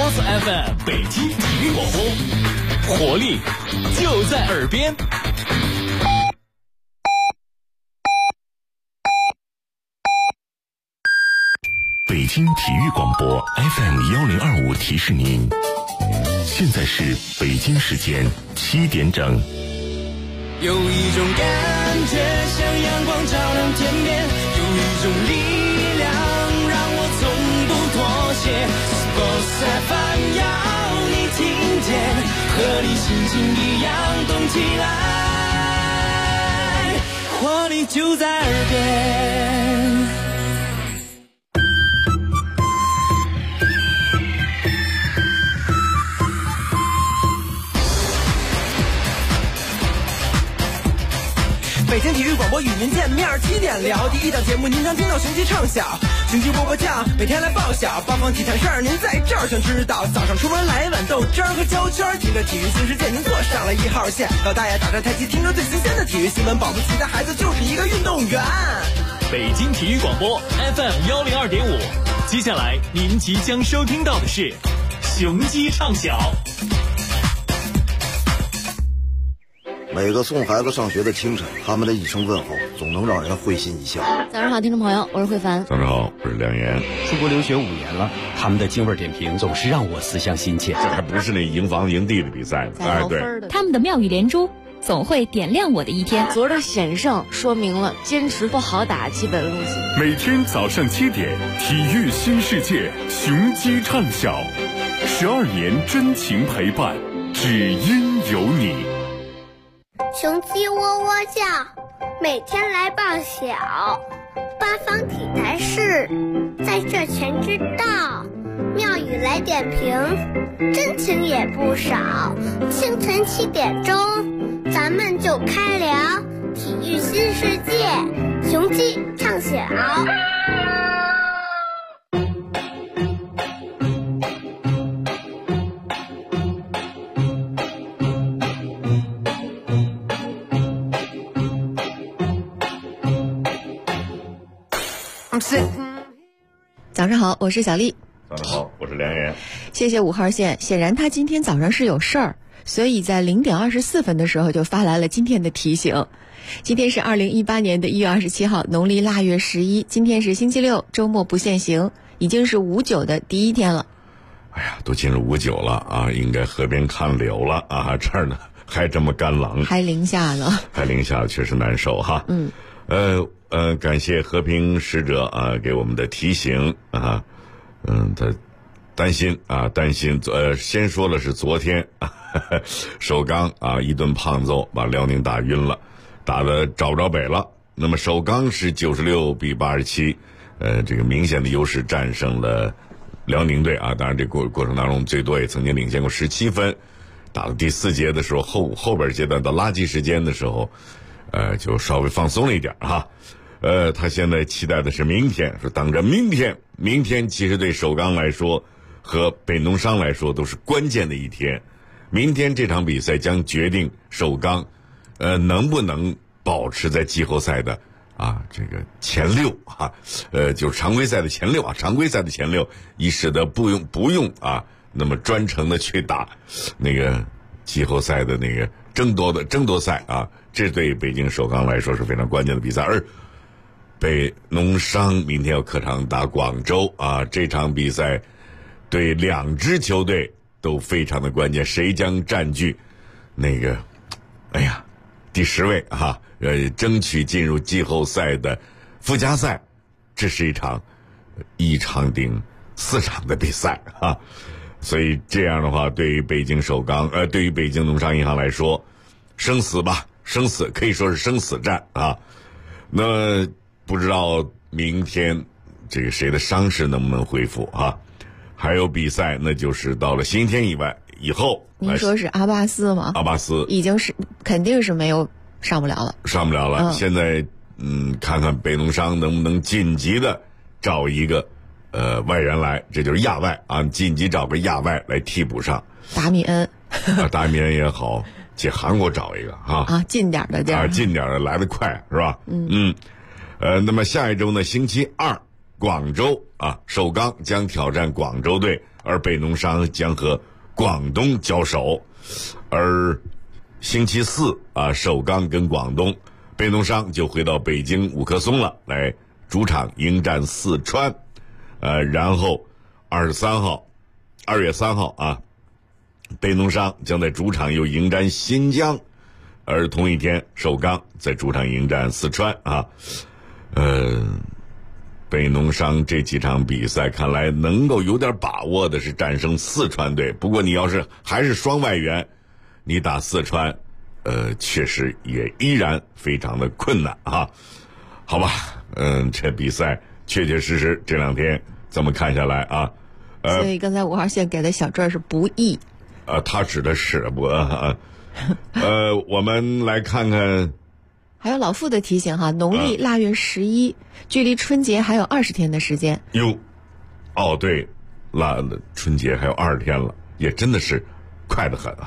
Boss FM 北京体育广播，活力就在耳边。 北京体育广播 FM1025提示您，现在是北京时间7点整。 有一种感觉像阳光照亮天边，有一种力量让我从不妥协。Boss FM 要你听见，和你心情一样动起来，活力就在耳边。北京体育广播与您见面，7点聊第一档节目，您常听到雄鸡唱晓，雄鸡波波酱，每天来报晓，八方体坛事儿您在这儿全知道。早上出门来一碗豆汁儿和焦圈，听着体育新世界，您坐上了1号线。老大爷打着太极，听着最新鲜的体育新闻，保不齐的孩子就是一个运动员。 北京体育广播 FM102.5，接下来您即将收听到的是雄鸡唱晓。 每个送孩子上学的清晨，他们的一声问候总能让人会心一笑。 早上好，听众朋友，我是慧凡。 早上好，我是梁岩。 出国留学5年了，他们的京味点评总是让我思乡心切。 这还不是那营房营地的比赛呢，哎，对， 他们的妙语连珠总会点亮我的一天。 昨儿的险胜说明了坚持不好打基本路线。 每天早上7点，体育新世界，雄鸡唱晓，12年真情陪伴，只因有你。 雄鸡喔喔叫，每天来报晓，八方体坛事在这全知道，妙语来点评，真情也不少。清晨7点钟，咱们就开聊体育新世界，雄鸡唱晓。 早上好，我是小丽。 早上好，我是梁岩。 谢谢5号线，显然他今天早上是有事儿，所以在0点24分的时候就发来了今天的提醒。今天是2018年的1月27号，农历腊月11，今天是星期六，周末不限行，已经是5·9的第1天了。 哎呀，都进入5·9了啊，应该河边看柳了啊，这儿呢还这么干冷， 还零下呢， 还零下，确实难受哈。感谢和平使者啊给我们的提醒啊，他担心，先说了是昨天首钢啊一顿胖揍把辽宁打晕了，打得找不着北了。那么首钢是96比87，这个明显的优势战胜了辽宁队啊。当然这过程当中最多也曾经领先过17分。打到第4节的时候，后边阶段到垃圾时间的时候，就稍微放松了一点哈。他现在期待的是明天，说等着明天其实对首钢来说和北农商来说都是关键的一天。明天这场比赛将决定首钢能不能保持在季后赛的这个前6就是常规赛的前6常规赛的前6，以使得不用那么专程的去打那个季后赛的那个争夺赛啊，这对北京首钢来说是非常关键的比赛。而北农商明天要客场打广州啊，这场比赛对2支球队都非常的关键，谁将占据那个第10位争取进入季后赛的附加赛，这是一场顶4场的比赛啊。所以这样的话，对于北京首钢对于北京农商银行来说，生死可以说是生死战啊。那不知道明天这个谁的伤势能不能恢复啊？还有比赛，那就是到了星期天以后。 您说是阿巴斯吗？ 阿巴斯已经是肯定是上不了了。 现在看看北农商能不能紧急的找一个外援来，这就是亚外啊，紧急找个亚外来替补上。 达米恩达米恩也好，去韩国找一个近点的地儿， 近点的来得快是吧？那么下一周呢，星期2，广州首钢将挑战广州队而北农商将和广东交手。而星期4首钢跟广东，北农商就回到北京五棵松了，来主场迎战四川。然后2月3号北农商将在主场又迎战新疆，而同一天首钢在主场迎战四川北农商这几场比赛看来能够有点把握的是战胜四川队，不过你要是还是双外援，你打四川确实也依然非常的困难好吧，这比赛确确实实这2天这么看下来所以刚才5号线给的小坠是不易他指的是我们来看看， 还有老傅的提醒农历腊月11，距离春节还有20天的时间。 对，春节还有20天了，也真的是快得很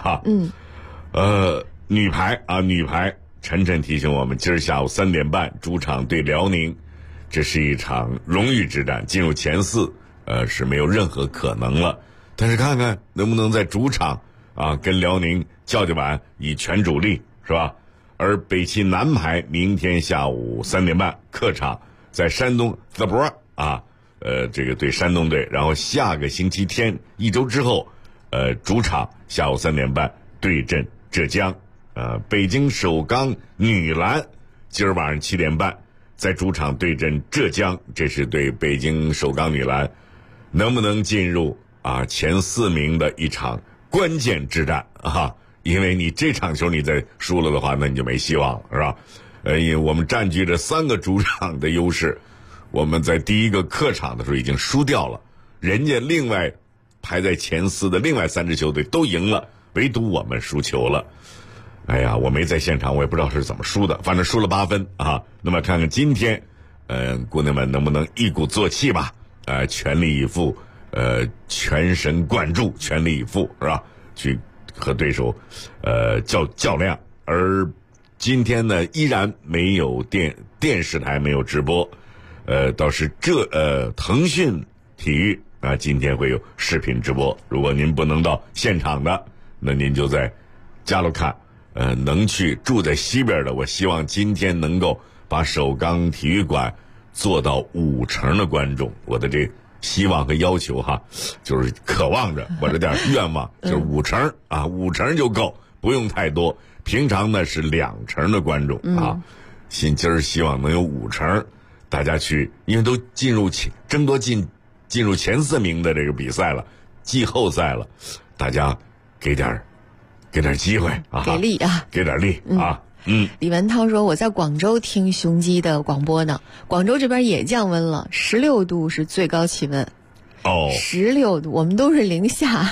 女排晨晨提醒我们，今儿下午3点半主场对辽宁，这是一场荣誉之战，进入前4是没有任何可能了。但是看看能不能在主场跟辽宁较碗，以全主力，是吧？而北汽男排明天下午3点半客场在山东淄博这个对山东队，然后下个星期天1周之后主场下午3点半对阵浙江。北京首钢女篮今儿晚上7点半在主场对阵浙江，这是对北京首钢女篮能不能进入前4名的一场关键之战因为你这场球你再输了的话，那你就没希望了，是吧？因为我们占据着3个主场的优势，我们在第一个客场的时候已经输掉了，人家另外排在前4的另外3支球队都赢了，唯独我们输球了。哎呀，我没在现场，我也不知道是怎么输的，反正输了8分那么看看今天姑娘们能不能一鼓作气吧，全力以赴，全神贯注，全力以赴，是吧？去和对手较量。而今天呢依然没有电视台没有直播，倒是腾讯体育今天会有视频直播，如果您不能到现场的，那您就在家里看。能去住在西边的，我希望今天能够把首钢体育馆做到50%的观众，我的这希望和要求就是渴望着，我这点愿望就是50%，50%就够，不用太多。平常呢是2%的观众今儿希望能有50%，大家去，因为都争夺进入前4名的这个比赛了，季后赛了，大家给点机会给力给点力李文涛说，我在广州听雄鸡的广播呢，广州这边也降温了，16度是最高气温16度，我们都是零下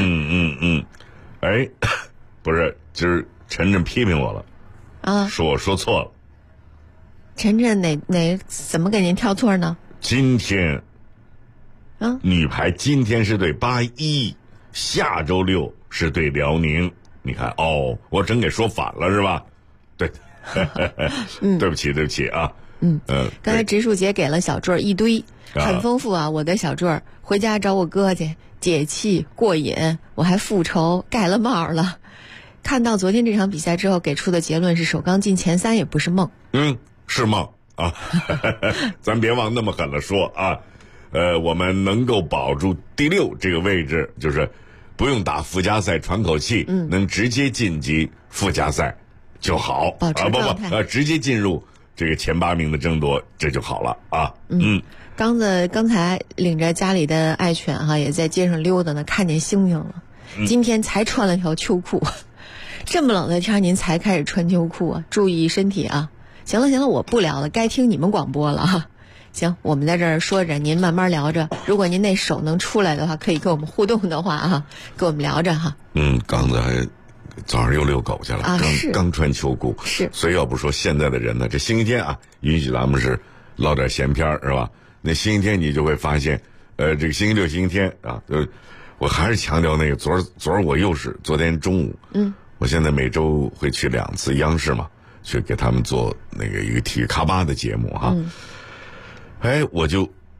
不是，今儿晨晨批评我了说我说错了。 晨晨怎么给您挑错呢？ 今天女排今天是对81，下周6是对辽宁。你看我真给说反了是吧？对对不起刚才植树姐给了小坠一堆很丰富我的小坠回家找我哥去解气过瘾，我还复仇盖了帽了。看到昨天这场比赛之后给出的结论是首钢进前3也不是梦。 是梦咱别往那么狠了说我们能够保住第6这个位置，就是不用打附加赛喘口气，能直接晋级附加赛就好， 保持状态直接进入这个前8名的争夺，这就好了刚子刚才领着家里的爱犬也在街上溜达呢，看见星星了。今天才穿了条秋裤，这么冷的天您才开始穿秋裤注意身体行了，我不聊了，该听你们广播了行，我们在这儿说着，您慢慢聊着。如果您那手能出来的话，可以跟我们互动的话跟我们聊着刚才早上又遛狗去了刚穿秋裤， 是， 所以要不说现在的人呢，这星期天允许咱们是唠点闲篇是吧？那星期天你就会发现，这个星期6、星期天我还是强调那个昨儿我又是昨天中午，我现在每周会去2次央视嘛，去给他们做那个一个体育咖吧的节目我就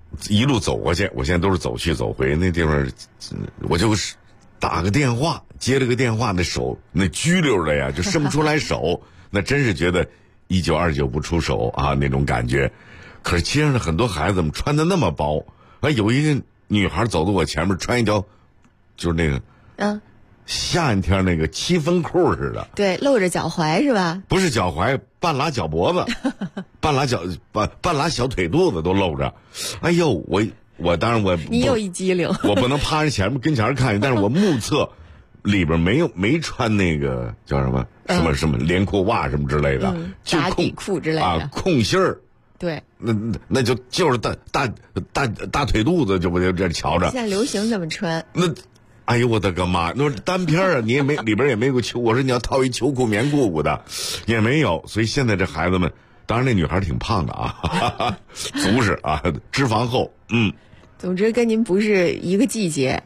一路走过去，我现在都是走去走回，那地方我就是打个电话，接了个电话，那手那拘溜的呀，就伸不出来手，那真是觉得1929不出手啊那种感觉。可是街上的很多孩子们穿的那么薄，有一个女孩走到我前面，穿一条就是那个夏天那个七分裤似的， 对，露着脚踝是吧？ 不是脚踝，半拉脚脖子，半拉小腿肚子都露着。哎呦，我当然你有一机灵， 我不能趴人跟前看，但是我目测里边没穿那个叫什么连裤袜什么之类的，就打底裤之类的啊，空心儿。 对， 那就是大腿肚子，就这瞧着。 现在流行怎么穿？ 那。哎呦我的个妈！那是单片啊，你也没里边也没有秋。我说你要套一秋裤棉裤裤的，也没有。所以现在这孩子们，当然那女孩挺胖的啊，足是啊，脂肪厚。 总之跟您不是一个季节。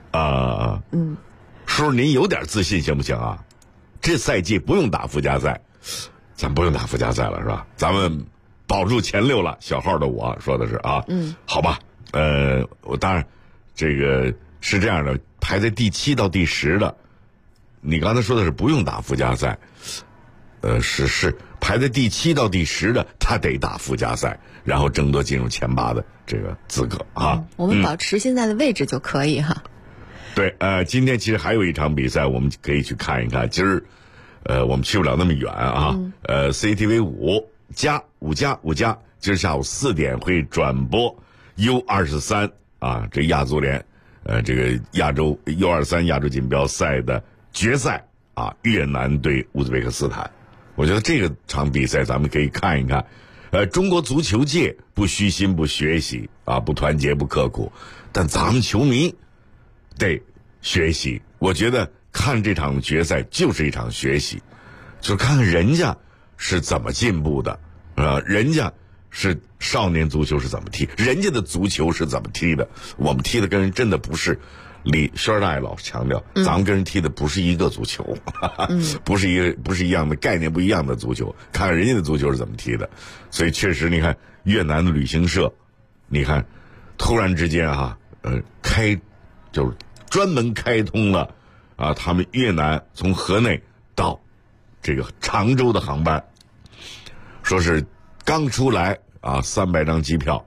叔，您有点自信行不行啊？这赛季不用打附加赛，咱不用打附加赛了是吧？咱们保住前6了。小号的我说的是啊，好吧。我当然这个是这样的。排在第7到第10的，你刚才说的是不用打附加赛，是排在第7到第10的，他得打附加赛，然后争夺进入前8的这个资格啊。 我们保持现在的位置就可以哈。 对，今天其实还有一场比赛，我们可以去看一看。今儿，我们去不了那么远啊。CCTV 5加，今儿下午4点会转播 U23啊，这亚足联。这个亚洲 U23 亚洲锦标赛的决赛啊，越南对乌兹别克斯坦，我觉得这个场比赛咱们可以看一看。中国足球界不虚心不学习啊，不团结不刻苦，但咱们球迷得学习。我觉得看这场决赛就是一场学习，就看看人家是怎么进步的人家是少年足球是怎么踢，人家的足球是怎么踢的，我们踢的跟人真的不是。轩大爷老强调，咱们跟人踢的不是一个足球，不是一样的概念，不一样的足球，看看人家的足球是怎么踢的。所以确实，你看越南的旅行社，你看突然之间就是专门开通了啊，他们越南从河内到这个常州的航班，说是刚出来啊，200张机票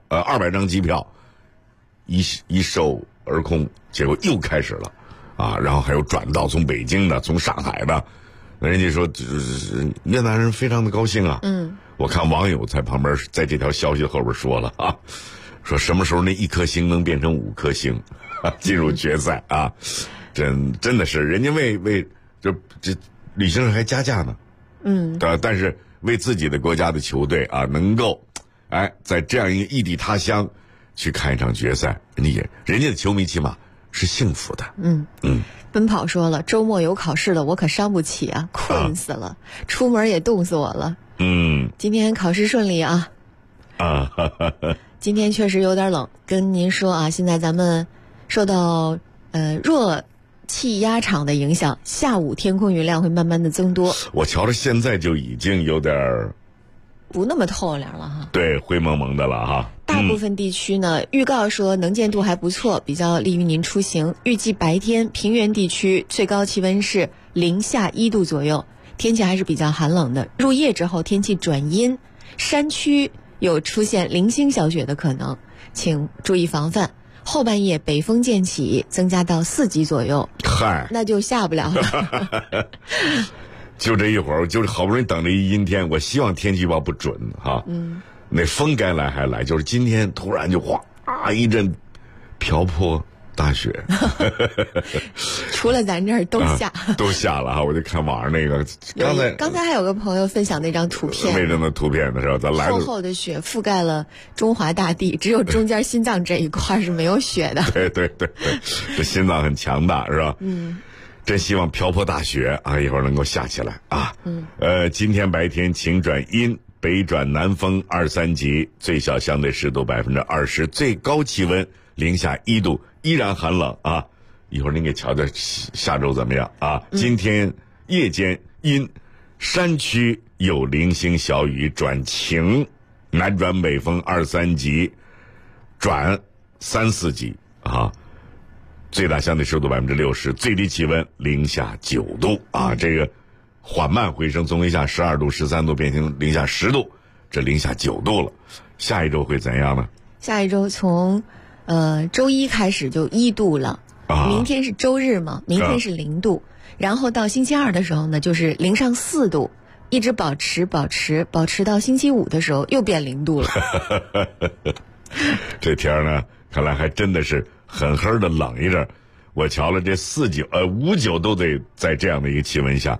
一售而空，结果又开始了啊，然后还有转到从北京的，从上海的，人家说越南人非常的高兴啊。我看网友在旁边在这条消息后边说了啊，说什么时候那1颗星能变成5颗星，进入决赛啊，真的是人家为这旅行社还加价呢。但是为自己的国家的球队啊，能够在这样一个异地他乡去看一场决赛，人家的球迷起码是幸福的。 奔跑说了，周末有考试了，我可伤不起啊，困死了，出门也冻死我了。今天考试顺利啊。今天确实有点冷，跟您说啊，现在咱们受到弱气压场的影响，下午天空云量会慢慢的增多。 我瞧着现在就已经有点不那么透亮了哈， 对，灰蒙蒙的了哈。 大部分地区呢，预告说能见度还不错，比较利于您出行。预计白天平原地区最高气温是零下1度左右，天气还是比较寒冷的。入夜之后天气转阴，山区有出现零星小雪的可能，请注意防范。后半夜北风渐起，增加到4级左右，那就下不了了。 就这一会儿，就是好不容易等着一阴天，我希望天气预报不准哈。那风该来还来，就是今天突然就一阵瓢泼大雪。 除了咱这儿都下， 都下了哈。我就看网上那个， 刚才还有个朋友分享那张图片， 为什么图片的时候，咱来厚厚的雪覆盖了中华大地，只有中间心脏这一块是没有雪的。 对，这心脏很强大是吧？真希望瓢泼大雪啊，一会儿能够下起来啊。今天白天晴转阴，北转南风2-3级，最小相对湿度20%，最高气温零下1度，依然寒冷啊。一会儿您给瞧瞧下周怎么样啊？今天夜间阴，山区有零星小雨转晴，南转北风2-3级， 转3、4级啊，最大相对湿度60%，最低气温零下9度啊，这个缓慢回升，从零下12度、13度变成零下10度，这零下9度了。下一周会怎样呢？ 下一周从周一开始就1度了，明天是周日嘛，明天是0度，然后到星期二的时候呢，就是零上4度，一直保持到星期五的时候又变0度了。 这天呢，看来还真的是狠狠的冷一阵。我瞧了这5、9都得在这样的一个气温下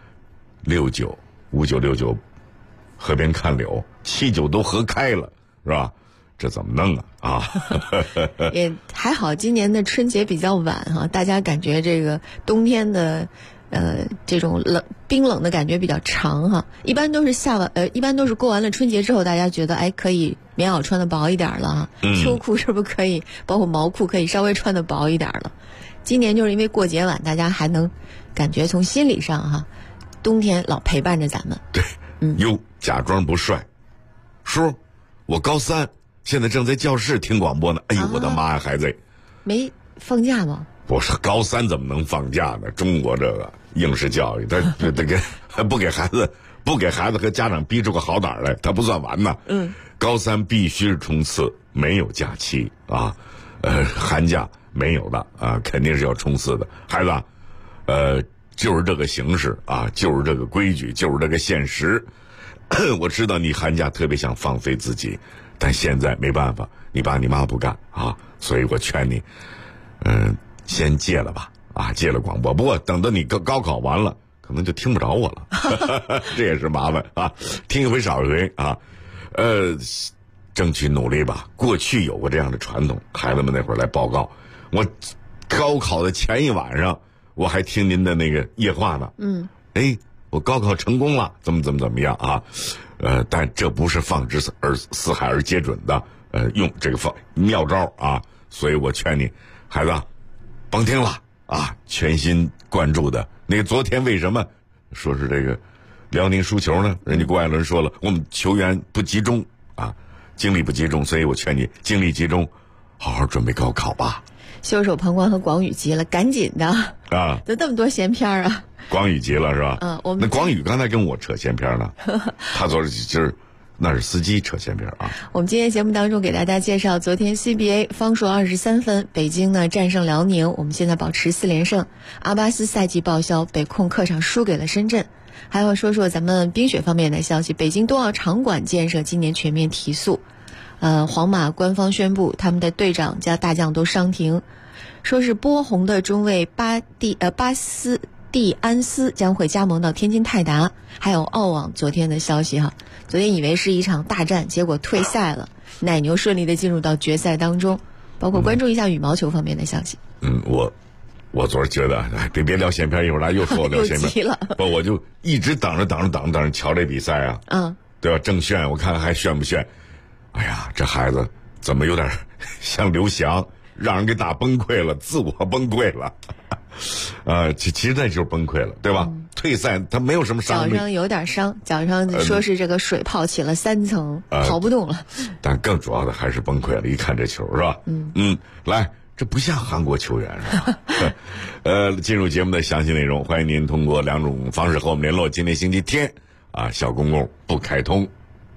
，6、9、5、9、6、9，河边看柳，7、9都河开了，是吧？这怎么弄啊？ 也还好，今年的春节比较晚哈，大家感觉这个冬天的这种冰冷的感觉比较长哈。一般都是过完了春节之后，大家觉得可以棉袄穿的薄一点了，秋裤是不是可以，包括毛裤可以稍微穿的薄一点了。今年就是因为过节晚，大家还能感觉从心理上哈，冬天老陪伴着咱们。 对，又假装不帅，叔，我高3，现在正在教室听广播呢。哎呦，我的妈呀，孩子， 没放假吗？ 不是高3怎么能放假呢？中国这个应试教育，他不给孩子和家长逼出个好歹来，他不算完呢。高3必须是冲刺，没有假期啊，寒假没有的啊，肯定是要冲刺的。孩子，就是这个形式啊，就是这个规矩，就是这个现实。我知道你寒假特别想放飞自己，但现在没办法，你爸你妈不干啊，所以我劝你，先戒了吧，啊，戒了广播。不过等到你高考完了，可能就听不着我了，这也是麻烦啊，听一回少一回啊。争取努力吧。过去有过这样的传统，孩子们那会儿来报告，我高考的前一晚上，我还听您的那个夜话呢。我高考成功了，怎么样啊？但这不是放之四海而皆准的，用这个妙招啊。所以我劝你，孩子，甭听了啊，全心贯注的。那个昨天为什么说是这个辽宁输球呢？人家郭艾伦说了，我们球员不集中啊，精力不集中，所以我劝你精力集中，好好准备高考吧。 袖手旁观和广宇急了，赶紧的啊！ 都这么多闲篇啊！ 广宇急了是吧？那广宇刚才跟我扯闲篇呢，他昨儿就是那是司机扯闲篇啊。 我们今天节目当中给大家介绍，昨天 CBA 方硕23分，北京呢战胜辽宁，我们现在保持4连胜。阿巴斯赛季报销，北控客场输给了深圳。还要说说咱们冰雪方面的消息，北京冬奥场馆建设今年全面提速。皇马官方宣布，他们的队长加大将都伤停，说是波鸿的中卫巴斯蒂安斯将会加盟到天津泰达。还有澳网昨天的消息哈，昨天以为是一场大战，结果退赛了，奶牛顺利的进入到决赛当中。包括关注一下羽毛球方面的消息。 我昨儿觉得，别聊闲篇，一会儿来又说我聊闲篇了。不，我就一直等着瞧这比赛啊。对吧？正炫，我看还炫不炫？哎呀，这孩子怎么有点像刘翔，让人给打崩溃了，自我崩溃了。其实那就是崩溃了，对吧？退赛他没有什么伤， 脚上有点伤，脚上说是这个水泡起了3层，跑不动了。 但更主要的还是崩溃了，一看这球是吧？来，这不像韩国球员是吧？进入节目的详细内容，欢迎您通过2种方式和我们联络。今天星期天啊，小公共不开通。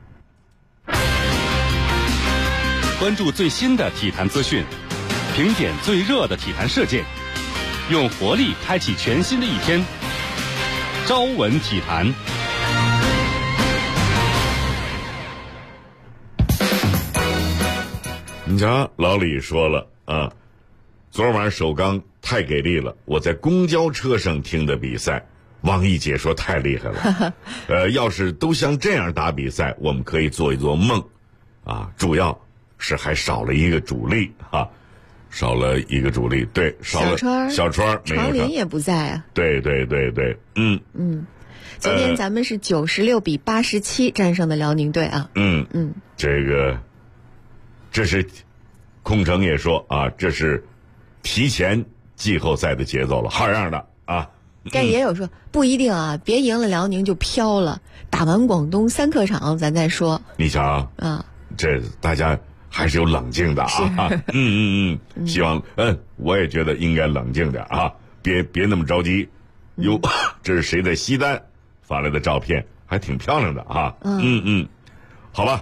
关注最新的体坛资讯，评点最热的体坛事件，用活力开启全新的一天。朝闻体坛。 你瞧，老李说了啊，昨晚首钢太给力了，我在公交车上听的比赛。王一姐说太厉害了，要是都像这样打比赛，我们可以做一做梦啊，主要是还少了一个主力啊，少了一个主力，对，少了小川， 常林也不在啊。 对， 昨天咱们是96比87战胜的辽宁队啊。 这是空城也说啊，这是提前季后赛的节奏了，好样的啊！ 但也有说不一定啊，别赢了辽宁就飘了，打完广东3客场咱再说。 你瞧啊，这大家还是有冷静的啊。希望我也觉得应该冷静点啊，别那么着急。哟，这是谁在西单发来的照片，还挺漂亮的啊。好吧，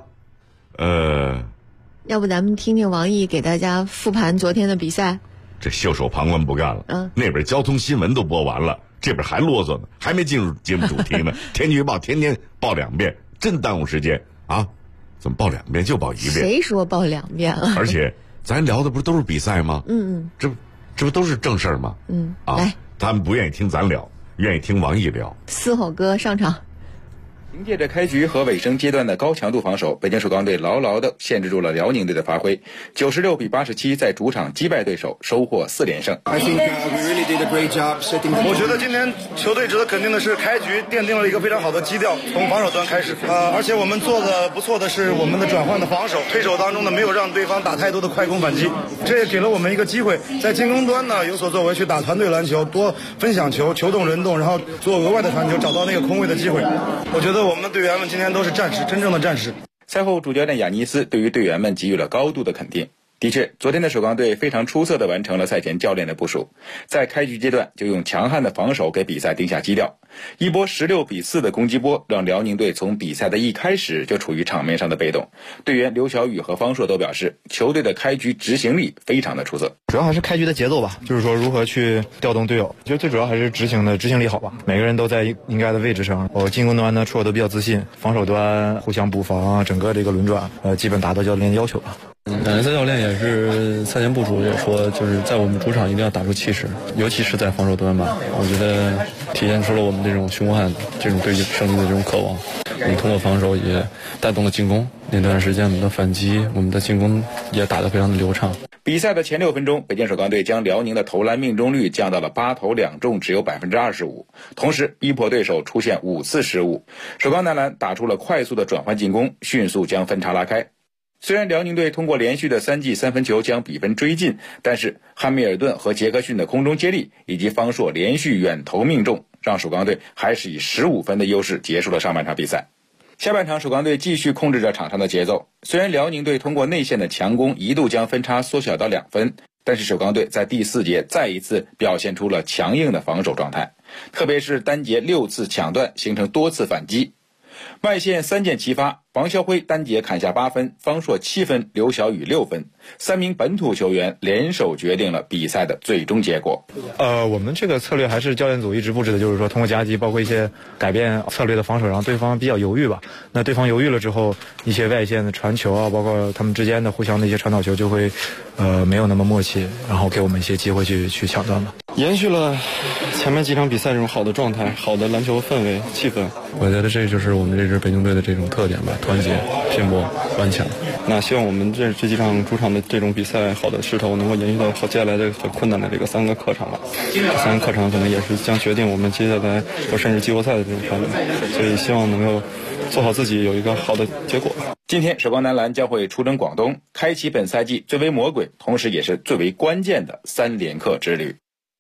要不咱们听听王毅给大家复盘昨天的比赛。 这袖手旁观不干了，那边交通新闻都播完了，这边还啰嗦呢，还没进入节目主题呢。天气预报天天报2遍，真耽误时间啊！怎么报2遍就报1遍？ 谁说报2遍了？ 而且咱聊的不都是比赛吗？这不都是正事儿吗？来，他们不愿意听咱聊，愿意听王毅聊。 嘶吼哥上场。 凭借着开局和尾声阶段的高强度防守，北京首钢队牢牢地限制住了辽宁队的发挥，96比87在主场击败对手，收获4连胜。 我觉得今天球队值得肯定的是，开局奠定了一个非常好的基调，从防守端开始，而且我们做的不错的是我们的转换的防守，推手当中呢没有让对方打太多的快攻反击，这也给了我们一个机会，在进攻端呢有所作为，去打团队篮球，多分享球，球动人动，然后做额外的传球，找到那个空位的机会。我觉得我们的队员们今天都是战士，真正的战士。 赛后主教练亚尼斯对于队员们给予了高度的肯定。的确，昨天的首钢队非常出色地完成了赛前教练的部署，在开局阶段就用强悍的防守给比赛定下基调。一波16比4的攻击波让辽宁队从比赛的一开始就处于场面上的被动。队员刘晓宇和方硕都表示，球队的开局执行力非常的出色。 主要还是开局的节奏吧，就是说如何去调动队友，其实最主要还是执行力好吧。每个人都在应该的位置上，进攻端呢出手都比较自信，防守端互相补防，整个这个轮转基本达到教练的要求吧。 亚尼斯教练也是赛前部署也说，就是在我们主场一定要打出气势，尤其是在防守端吧。我觉得体现出了我们这种凶悍、这种对胜利的这种渴望。我们通过防守也带动了进攻，那段时间我们的反击、我们的进攻也打得非常的流畅。 比赛的前6分钟，北京首钢队将辽宁的投篮命中率降到了8投2中，只有 25%， 同时逼迫对手出现5次失误。首钢男篮打出了快速的转换进攻，迅速将分差拉开。虽然辽宁队通过连续的3记3分球将比分追进，但是汉密尔顿和杰克逊的空中接力以及方硕连续远投命中，让首钢队还是以15分的优势结束了上半场比赛。下半场首钢队继续控制着场上的节奏，虽然辽宁队通过内线的强攻一度将分差缩小到2分，但是首钢队在第4节再一次表现出了强硬的防守状态，特别是单节6次抢断形成多次反击。外线3箭齐发，王霄辉单节砍下8分，方硕7分，刘晓宇6分，3名本土球员联手决定了比赛的最终结果。 我们这个策略还是教练组一直布置的，就是说通过夹击，包括一些改变策略的防守，让对方比较犹豫吧。那对方犹豫了之后，一些外线的传球啊，包括他们之间的互相的一些传导球就会没有那么默契，然后给我们一些机会去抢断吧。 延续了前面几场比赛这种好的状态、好的篮球氛围、气氛，我觉得这就是我们这支北京队的这种特点吧，团结、拼搏、顽强。那希望我们这几场主场的这种比赛好的势头能够延续到接下来的很困难的这个3个客场吧。3个客场可能也是将决定我们接下来或甚至季后赛的这种传统，所以希望能够做好自己，有一个好的结果。 今天首钢男篮将会出征广东，开启本赛季最为魔鬼，同时也是最为关键的3连客之旅。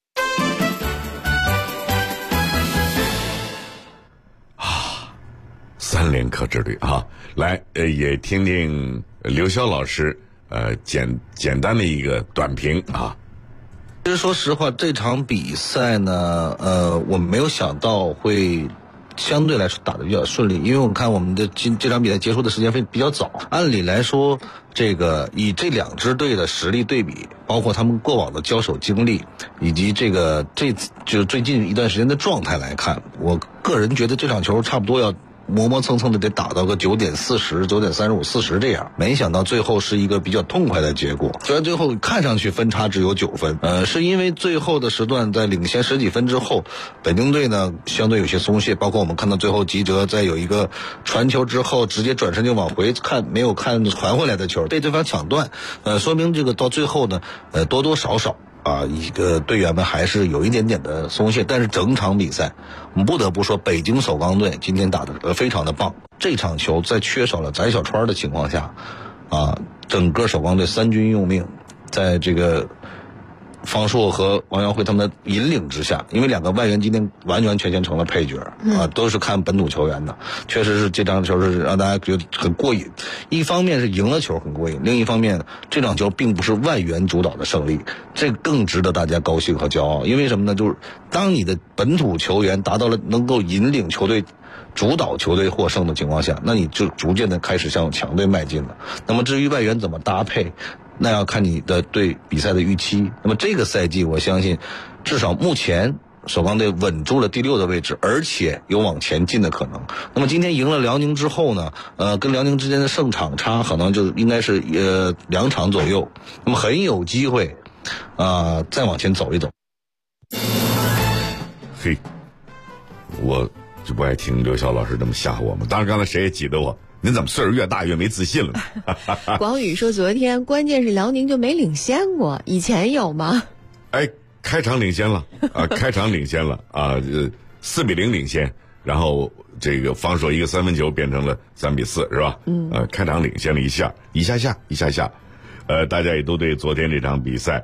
3连客之旅啊，来也听听刘潇老师简单的一个短评啊。 其实说实话，这场比赛呢，我们没有想到会相对来说打得比较顺利，因为我看我们的这场比赛结束的时间比较早。按理来说，这个以这2支队的实力对比，包括他们过往的交手经历，以及就最近一段时间的状态来看，我个人觉得这场球差不多要磨磨蹭蹭的得打到个9点40、9点35、40这样，没想到最后是一个比较痛快的结果。虽然最后看上去分差只有9分，是因为最后的时段在领先10几分之后，北京队呢相对有些松懈，包括我们看到最后吉哲在有一个传球之后直接转身就往回看，没有看传回来的球被对方抢断，说明这个到最后呢，多多少少一个队员们还是有一点点的松懈，但是整场比赛我们不得不说北京首钢队今天打得非常的棒。这场球在缺少了翟小川的情况下整个首钢队3军用命，在这个方硕和王耀辉他们的引领之下，因为两个外援今天完全全成了配角都是看本土球员的，确实是这场球是让大家觉得很过瘾。一方面是赢了球很过瘾，另一方面这场球并不是外援主导的胜利，这更值得大家高兴和骄傲。因为什么呢？就是当你的本土球员达到了能够引领球队、主导球队获胜的情况下，那你就逐渐的开始向强队迈进了。那么至于外援怎么搭配，那要看你的对比赛的预期。那么这个赛季我相信至少目前首钢队稳住了第6的位置，而且有往前进的可能。那么今天赢了辽宁之后呢，跟辽宁之间的胜场差可能就应该是2场左右，那么很有机会再往前走一走。 嘿，我就不爱听刘晓老师这么吓唬我们。当然刚才谁也挤得我，您怎么岁数越大越没自信了呢？ 广宇说昨天关键是辽宁就没领先过，以前有吗？ 哎，开场领先了开场领先了4-0领先，然后这个防守一个3分球变成了3-4，是吧？开场领先了一下下，大家也都对昨天这场比赛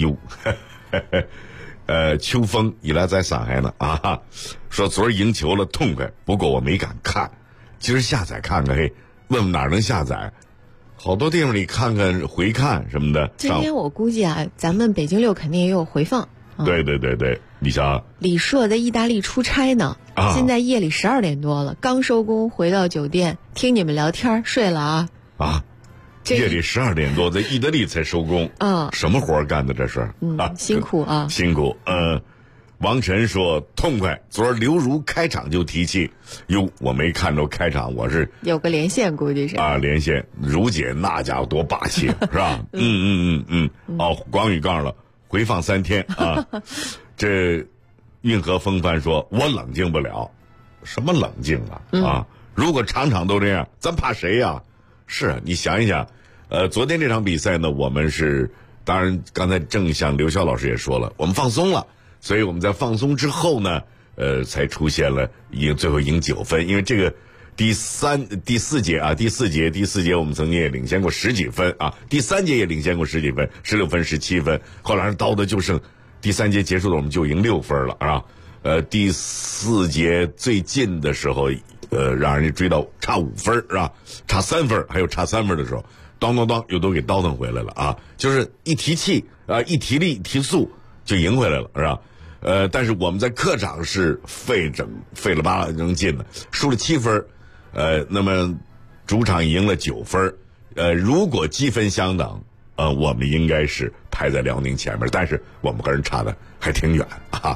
秋风以来在上海呢说昨儿赢球了痛快，不过我没敢看，今儿下载看看，嘿，问问哪能下载？好多地方你看看回看什么的。 今天我估计咱们北京6肯定也有回放。 对，你想李硕在意大利出差呢，现在夜里12点多了，刚收工回到酒店，听你们聊天睡了夜里12点多在意大利才收工什么活干的这是辛苦辛苦。王晨说痛快，昨儿刘如开场就提气，我没看着开场，我是有个连线，估计是连线。如姐那家伙多霸气是吧？广宇告诉了回放3天这运河风帆说我冷静不了，什么冷静如果场场都这样，咱怕谁呀？是你想一想，昨天这场比赛呢，我们是当然刚才正像刘晓老师也说了，我们放松了，所以我们在放松之后呢，才出现了最后赢9分，因为这个第四节我们曾经也领先过10几分第3节也领先过10几分，16分17分，后来刀的就剩第3节结束了，我们就赢6分了第4节最近的时候让人家追到差5分是吧？差3分，还有差3分的时候，当又都给倒腾回来了就是一提气一提力一提速就赢回来了是吧？但是我们在客场是费了巴扔劲的，输了7分，那么主场赢了9分，如果积分相等，我们应该是排在辽宁前面，但是我们跟人差的还挺远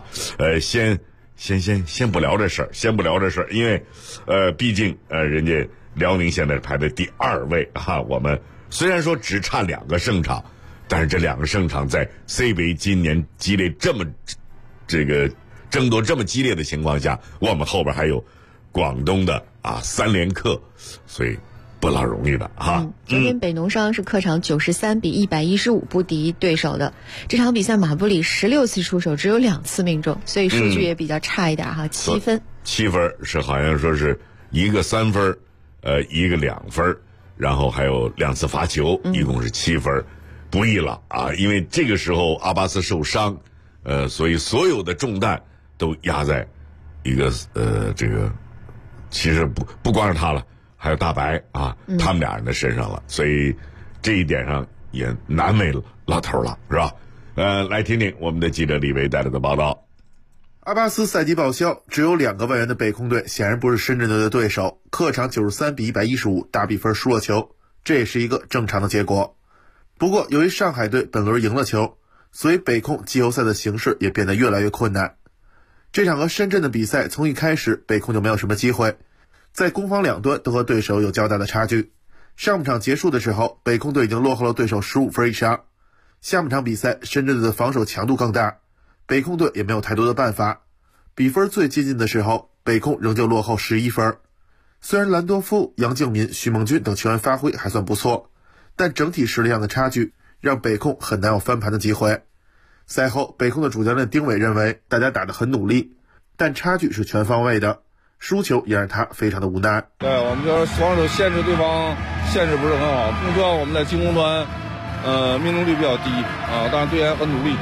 先不聊这事儿，因为毕竟人家辽宁现在排在第2位我们虽然说只差2个胜场，但是这2个胜场在 C 杯今年激烈争夺这么激烈的情况下，我们后边还有广东的3连客，所以不老容易的昨天北农商是客场93-115不敌对手的。这场比赛马布里16次出手只有2次命中，所以数据也比较差一点7分。 7分是好像说是一个3分，一个2分，然后还有2次罚球，一共是7分，不易了因为这个时候阿巴斯受伤，所以所有的重担都压在一个这个其实不光是他了。还有大白他们俩人的身上了，所以这一点上也难为老头了，是吧？来听听我们的记者李维带来的报道。 阿巴斯赛季报销，只有2个外援的北控队显然不是深圳队的对手，客场93-115大比分输了球，这也是一个正常的结果。不过由于上海队本轮赢了球，所以北控季后赛的形势也变得越来越困难。这场和深圳的比赛从一开始北控就没有什么机会，在攻防两端都和对手有较大的差距。上半场结束的时候，北控队已经落后了对手15分以上。下半场比赛，深圳队的防守强度更大，北控队也没有太多的办法。比分最接近的时候，北控仍旧落后11分。虽然兰多夫、杨敬民、徐梦军等球员发挥还算不错，但整体实力上的差距让北控很难有翻盘的机会。赛后，北控的主教练丁伟认为大家打得很努力，但差距是全方位的，输球也让他非常的无奈。 对，我们就是防守限制对方限制不是很好，更主要我们在进攻端命中率比较低当然队员很努力。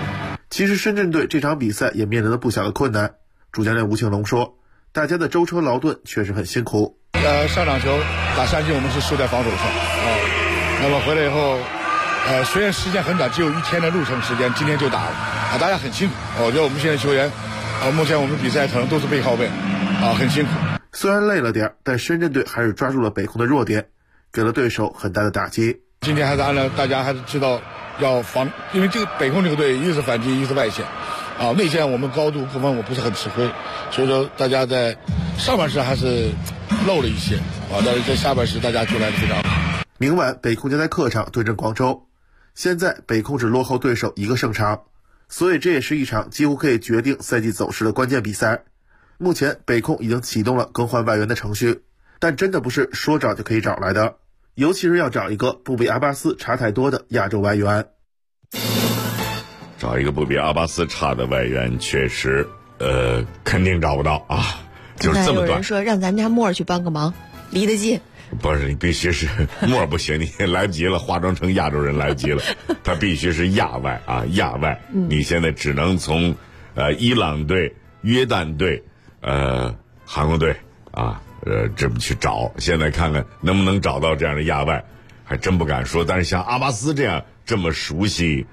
其实深圳队这场比赛也面临了不小的困难。主教练吴庆龙说，大家的舟车劳顿确实很辛苦。 上场球打山西我们是输在防守上那么回来以后虽然时间很短，只有1天的路程时间，今天就打了大家很辛苦。我觉得我们现在球员目前我们比赛可能都是背靠背很辛苦。 虽然累了点，但深圳队还是抓住了北控的弱点，给了对手很大的打击。 今天还是按照大家还是知道要防，因为这个北控这个队一是反击，一是外线内线我们高度各方我不是很吃亏，所以说大家在上半时还是漏了一些但是在下半时大家出来的非常好。 明晚北控将在客场对阵广州，现在北控只落后对手1个胜场，所以这也是一场几乎可以决定赛季走势的关键比赛。目前北控已经启动了更换外援的程序，但真的不是说找就可以找来的，尤其是要找一个不比阿巴斯差太多的亚洲外援。 找一个不比阿巴斯差的外援确实肯定找不到就是这么短。 有人说让咱们家莫尔去帮个忙，离得近。 不是，你必须是莫尔不行，你来不及了，化妆成亚洲人来不及了，他必须是亚外亚外你现在只能从伊朗队、约旦队、韩国队这么去找，现在看看能不能找到这样的亚外，还真不敢说。但是像阿巴斯这么熟悉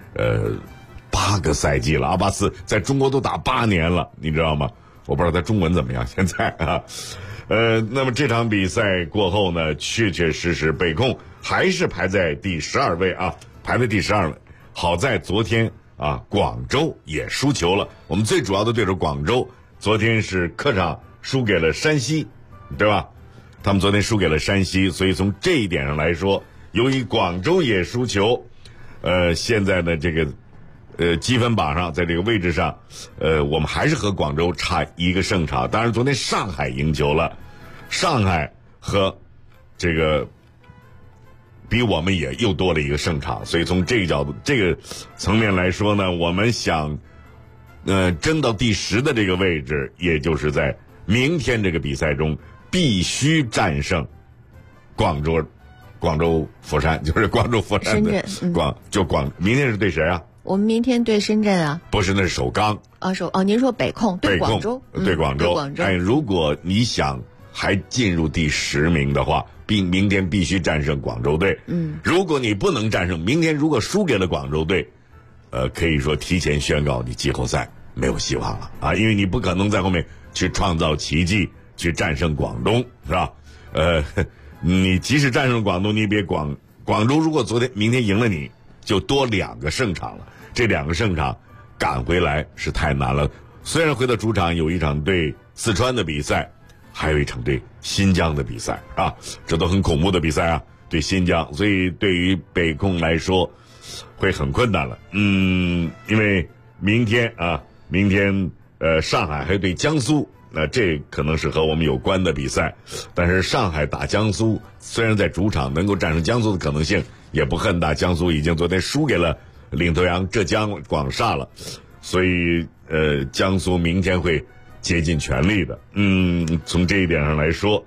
8个赛季了，阿巴斯在中国都打8年了，你知道吗？我不知道他中文怎么样现在那么这场比赛过后呢，确确实实北控还是排在第12位排在第12位。好在昨天广州也输球了，我们最主要的对手广州昨天是客场输给了山西，对吧？他们昨天输给了山西，所以从这一点上来说，由于广州也输球，现在的这个积分榜上，在这个位置上，我们还是和广州差1个胜场。当然，昨天上海赢球了，上海和这个比我们也又多了1个胜场，所以从这个角度、这个层面来说呢，我们想，争到第10的这个位置，也就是在明天这个比赛中必须战胜广州佛山，就是广州佛山的明天是对谁啊？ 我们明天对深圳不是，那是首钢您说北控对广州， 对广州。如果你想还进入第10名的话，明天必须战胜广州队。如果你不能战胜，明天如果输给了广州队，可以说提前宣告你季后赛没有希望了因为你不可能在后面去创造奇迹去战胜广东，是吧？你即使战胜广东，你别广州如果明天赢了你，就多2个胜场了。这2个胜场赶回来是太难了。虽然回到主场有一场对四川的比赛，还有一场对新疆的比赛这都很恐怖的比赛对新疆，所以对于北控来说会很困难了。因为明天上海还对江苏，这可能是和我们有关的比赛。但是上海打江苏，虽然在主场能够战胜江苏的可能性也不很大，江苏已经昨天输给了领头羊浙江广厦了，所以江苏明天会竭尽全力的。从这一点上来说，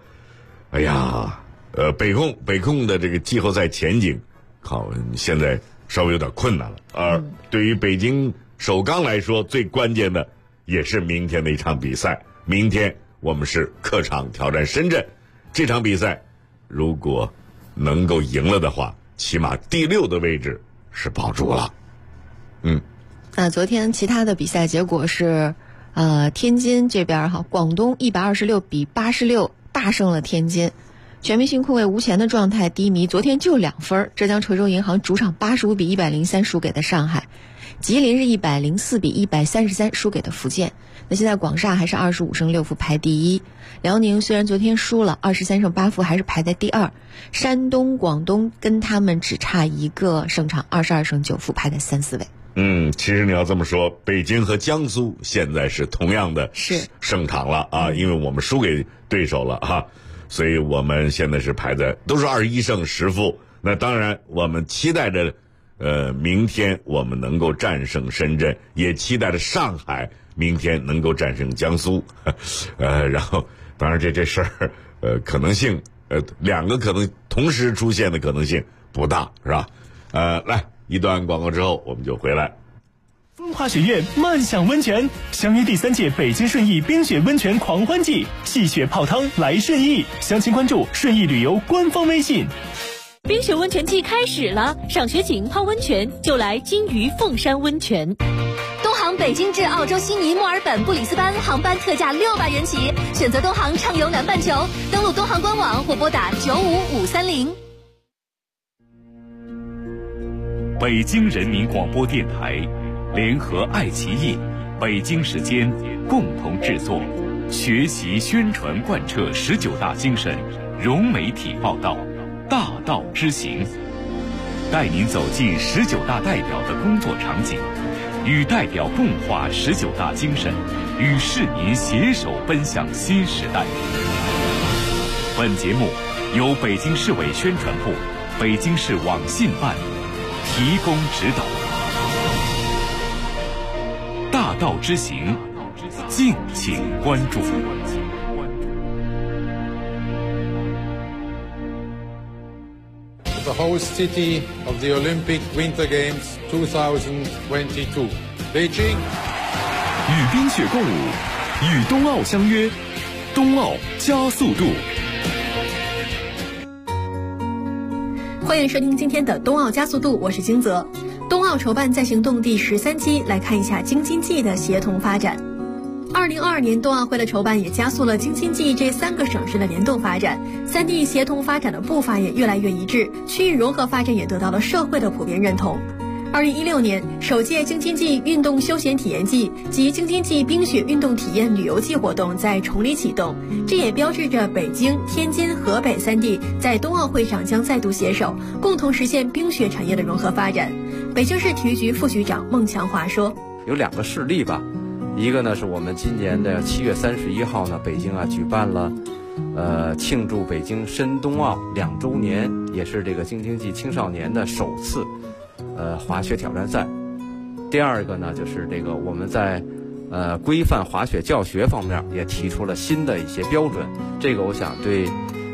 北控的这个季后赛前景现在稍微有点困难了。而对于北京首钢来说，最关键的也是明天的一场比赛。明天我们是客场挑战深圳，这场比赛如果能够赢了的话，起码第6的位置是保住了。 昨天其他的比赛结果是天津这边广东126比86大胜了天津。全明星控卫吴前的状态低迷，昨天就2分。浙江浙州银行主场85比103输给的上海，吉林是104比133输给的福建。那现在广厦还是25胜6负排第1，辽宁虽然昨天输了23胜8负，还是排在第2。山东、广东跟他们只差1个胜场，22胜9负排在3、4位。 其实你要这么说，北京和江苏现在是同样的胜场了因为我们输给对手了所以我们现在是排在都是21胜10负。那当然我们期待着明天我们能够战胜深圳，也期待着上海明天能够战胜江苏然后当然这事儿可能性2个可能同时出现的可能性不大，是吧？来一段广告之后我们就回来。 风华学院漫享温泉，相约第3届北京顺义冰雪温泉狂欢季，戏雪泡汤来顺义，详情关注顺义旅游官方微信。 冰雪温泉季开始了，赏雪景泡温泉就来金鱼凤山温泉。东航北京至澳洲悉尼、墨尔本、布里斯班航班特价600元起，选择东航畅游南半球，登录东航官网或拨打95530。 北京人民广播电台联合爱奇艺、北京时间共同制作，学习宣传贯彻19大精神，融媒体报道，大道之行，带您走进19大代表的工作场景，与代表共话19大精神，与市民携手奔向新时代。本节目由北京市委宣传部、北京市网信办提供指导。大道之行，敬请关注。 The host city of the Olympic Winter Games 2022, Beijing. 与冰雪共舞，与冬奥相约，冬奥加速度。 欢迎收听今天的冬奥加速度，我是金泽。冬奥筹办在行动第13期，来看一下京津冀的协同发展。2022年冬奥会的筹办也加速了京津冀这3个省市的联动发展，3地协同发展的步伐也越来越一致，区域融合发展也得到了社会的普遍认同。2016年，首届京津冀运动休闲体验季及京津冀冰雪运动体验旅游季活动在崇礼启动，这也标志着北京、天津、河北3地在冬奥会上将再度携手，共同实现冰雪产业的融合发展。北京市体育局副局长孟强华说：“ 有2个事例吧，一个呢是我们今年的7月31号呢，北京举办了，庆祝北京申冬奥2周年，也是这个京津冀青少年的首次。”滑雪挑战赛。第2个呢，就是这个我们在规范滑雪教学方面也提出了新的一些标准。这个我想对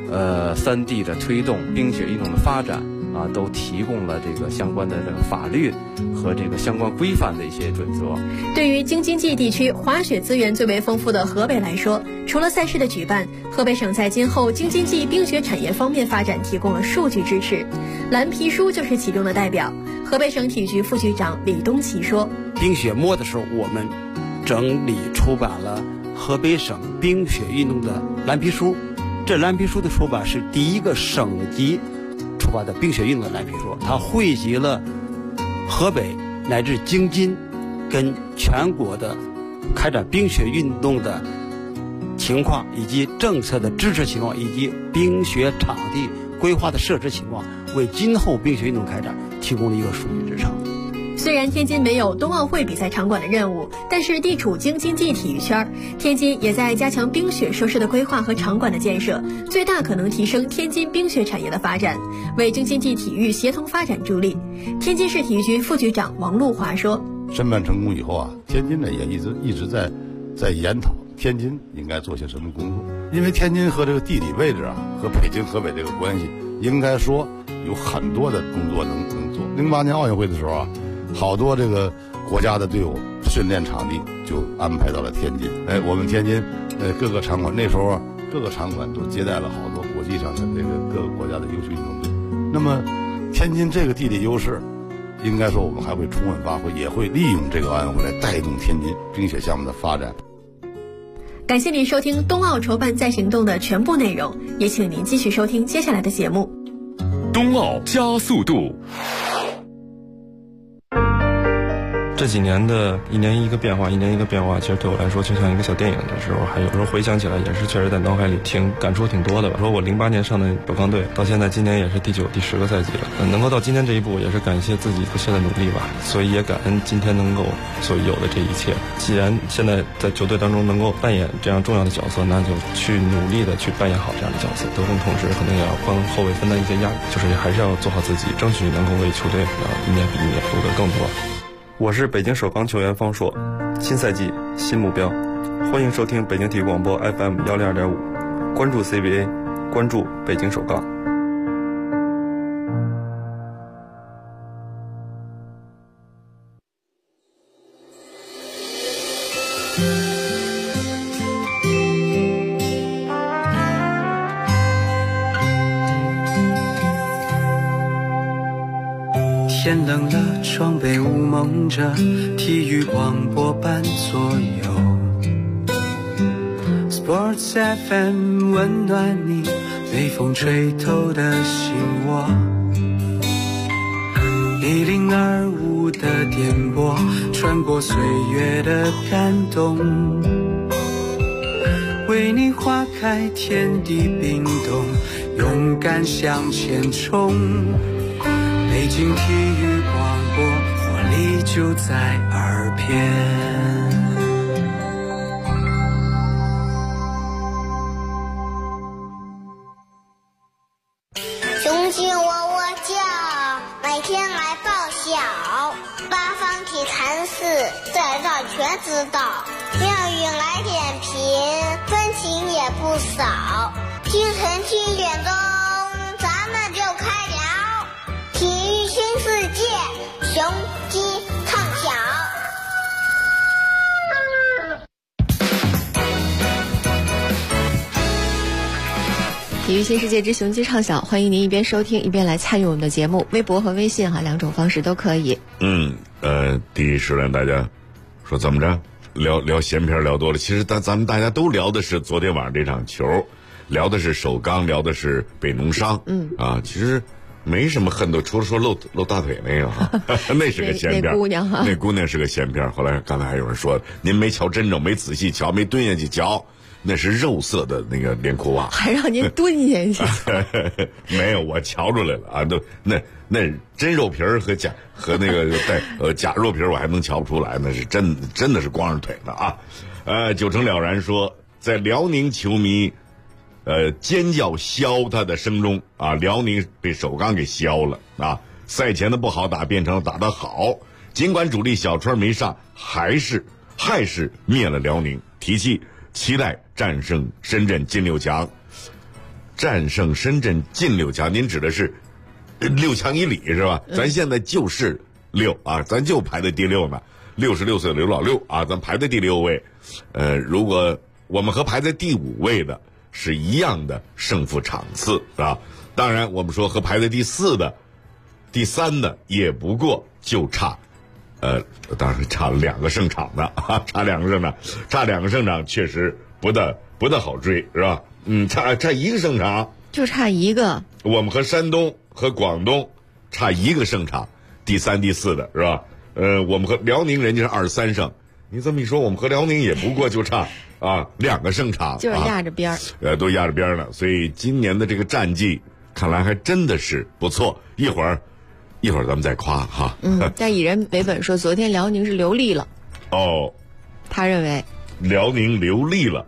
3地的推动冰雪运动的发展都提供了这个相关的这个法律和这个相关规范的一些准则。 对于京津冀地区滑雪资源最为丰富的河北来说，除了赛事的举办，河北省在今后京津冀冰雪产业方面发展提供了数据支持。蓝皮书就是其中的代表。河北省体育局副局长李东奇说：“ 冰雪摸的时候，我们整理出版了河北省冰雪运动的蓝皮书。这蓝皮书的出版是第一个省级出版的冰雪运动的蓝皮书，它汇集了河北乃至京津跟全国的开展冰雪运动的情况，以及政策的支持情况，以及冰雪场地规划的设置情况，为今后冰雪运动开展提供了一个数据支撑。” 虽然天津没有冬奥会比赛场馆的任务，但是地处京津冀体育圈，天津也在加强冰雪设施的规划和场馆的建设，最大可能提升天津冰雪产业的发展，为京津冀体育协同发展助力。天津市体育局副局长王路华说：“ 申办成功以后天津呢也一直在研讨天津应该做些什么工作，因为天津和这个地理位置和北京、河北这个关系，应该说有很多的工作能做。08年奥运会的时候好多这个国家的队伍训练场地就安排到了天津。我们天津各个场馆那时候各个场馆都接待了好多国际上的这个各个国家的优秀运动队。那么天津这个地理优势，应该说我们还会充分发挥，也会利用这个奥运会来带动天津冰雪项目的发展。” 感谢您收听冬奥筹办在行动的全部内容，也请您继续收听接下来的节目。 冬奥加速度。 这几年的一年一个变化，其实对我来说就像一个小电影的时候，还有时候回想起来也是确实在脑海里感触挺多的吧。说我08年上的首钢队，到现在今年也是第9、第10个赛季了，能够到今天这一步，也是感谢自己不懈的努力吧。所以也感恩今天能够所有的这一切。既然现在在球队当中能够扮演这样重要的角色，那就去努力的去扮演好这样的角色。得分同时可能也要帮后卫分担一些压力，就是还是要做好自己，争取能够为球队一年比一年夺得更多。我是北京首钢球员方硕，新赛季新目标，欢迎收听北京体育广播 FM 102.5，关注 CBA， 关注北京首钢。 天冷了，窗被雾蒙着，体育广播伴左右。Sports FM 温暖你，被风吹透的心窝。1025的电波，穿过岁月的感动，为你花开，天地冰冻，勇敢向前冲。北京体育广播，活力就在耳边。 雄鸡喔喔叫，每天来报晓。八方体坛事，在这全知道。妙语来点评，分情也不少。清晨7点钟，咱们就开聊。体育新世界，雄鸡唱晓。 体育新世界之雄鸡唱晓，欢迎您一边收听一边来参与我们的节目，微博和微信2种方式都可以。 第一时段大家说怎么着聊闲篇聊多了，其实咱们大家都聊的是昨天晚上这场球，聊的是首钢，聊的是北农商，其实没什么恨的，除了说露大腿那个那是个闲篇，那姑娘是个闲篇。后来刚才还有人说您没瞧真正，没仔细瞧，没蹲下去瞧，那是肉色的那个连裤袜， 还让您蹲下去。 没有，我瞧出来了啊，都那真肉皮儿和假肉皮儿我还能瞧不出来，那是真的是光着腿的啊。九成了然说，在辽宁球迷尖叫削他的声中啊，辽宁被首钢给削了啊。赛前的不好打变成了打得好，尽管主力小川没上，还是灭了辽宁，提气期待战胜深圳进6强。战胜深圳进6强，您指的是6强以里是吧？咱现在就是6啊，咱就排在第6呢。66岁的刘老六啊，咱排在第6位。如果我们和排在第5位的是一样的胜负场次啊，当然我们说和排在第4的、第3的也不过就差，当然差2个胜场的啊，差2个胜场确实不大好追是吧？差1个胜场， 就差1个。 我们和山东和广东差1个胜场，第3、第4的是吧？我们和辽宁人家是23胜，你这么一说，我们和辽宁也不过就差2个胜场， 就是压着边儿， 都压着边儿呢。所以今年的这个战绩看来还真的是不错。一会儿咱们再夸哈。 但以人为本说，昨天辽宁是流利了。他认为辽宁流利了。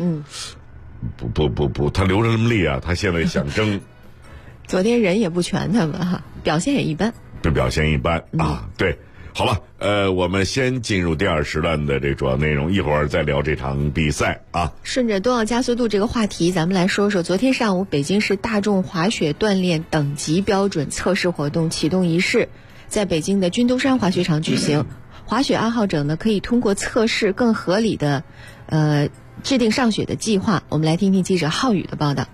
不，他流着那么利啊，他现在想争。 昨天人也不全，他们表现也一般。 表现一般啊，对。好了，我们先进入第2时段的这主要内容，一会儿再聊这场比赛啊。 顺着冬奥加速度这个话题，咱们来说说昨天上午北京市大众滑雪锻炼等级标准测试活动启动仪式，在北京的军东山滑雪场举行。滑雪爱好者呢，可以通过测试更合理的制定上雪的计划。我们来听听记者浩宇的报道。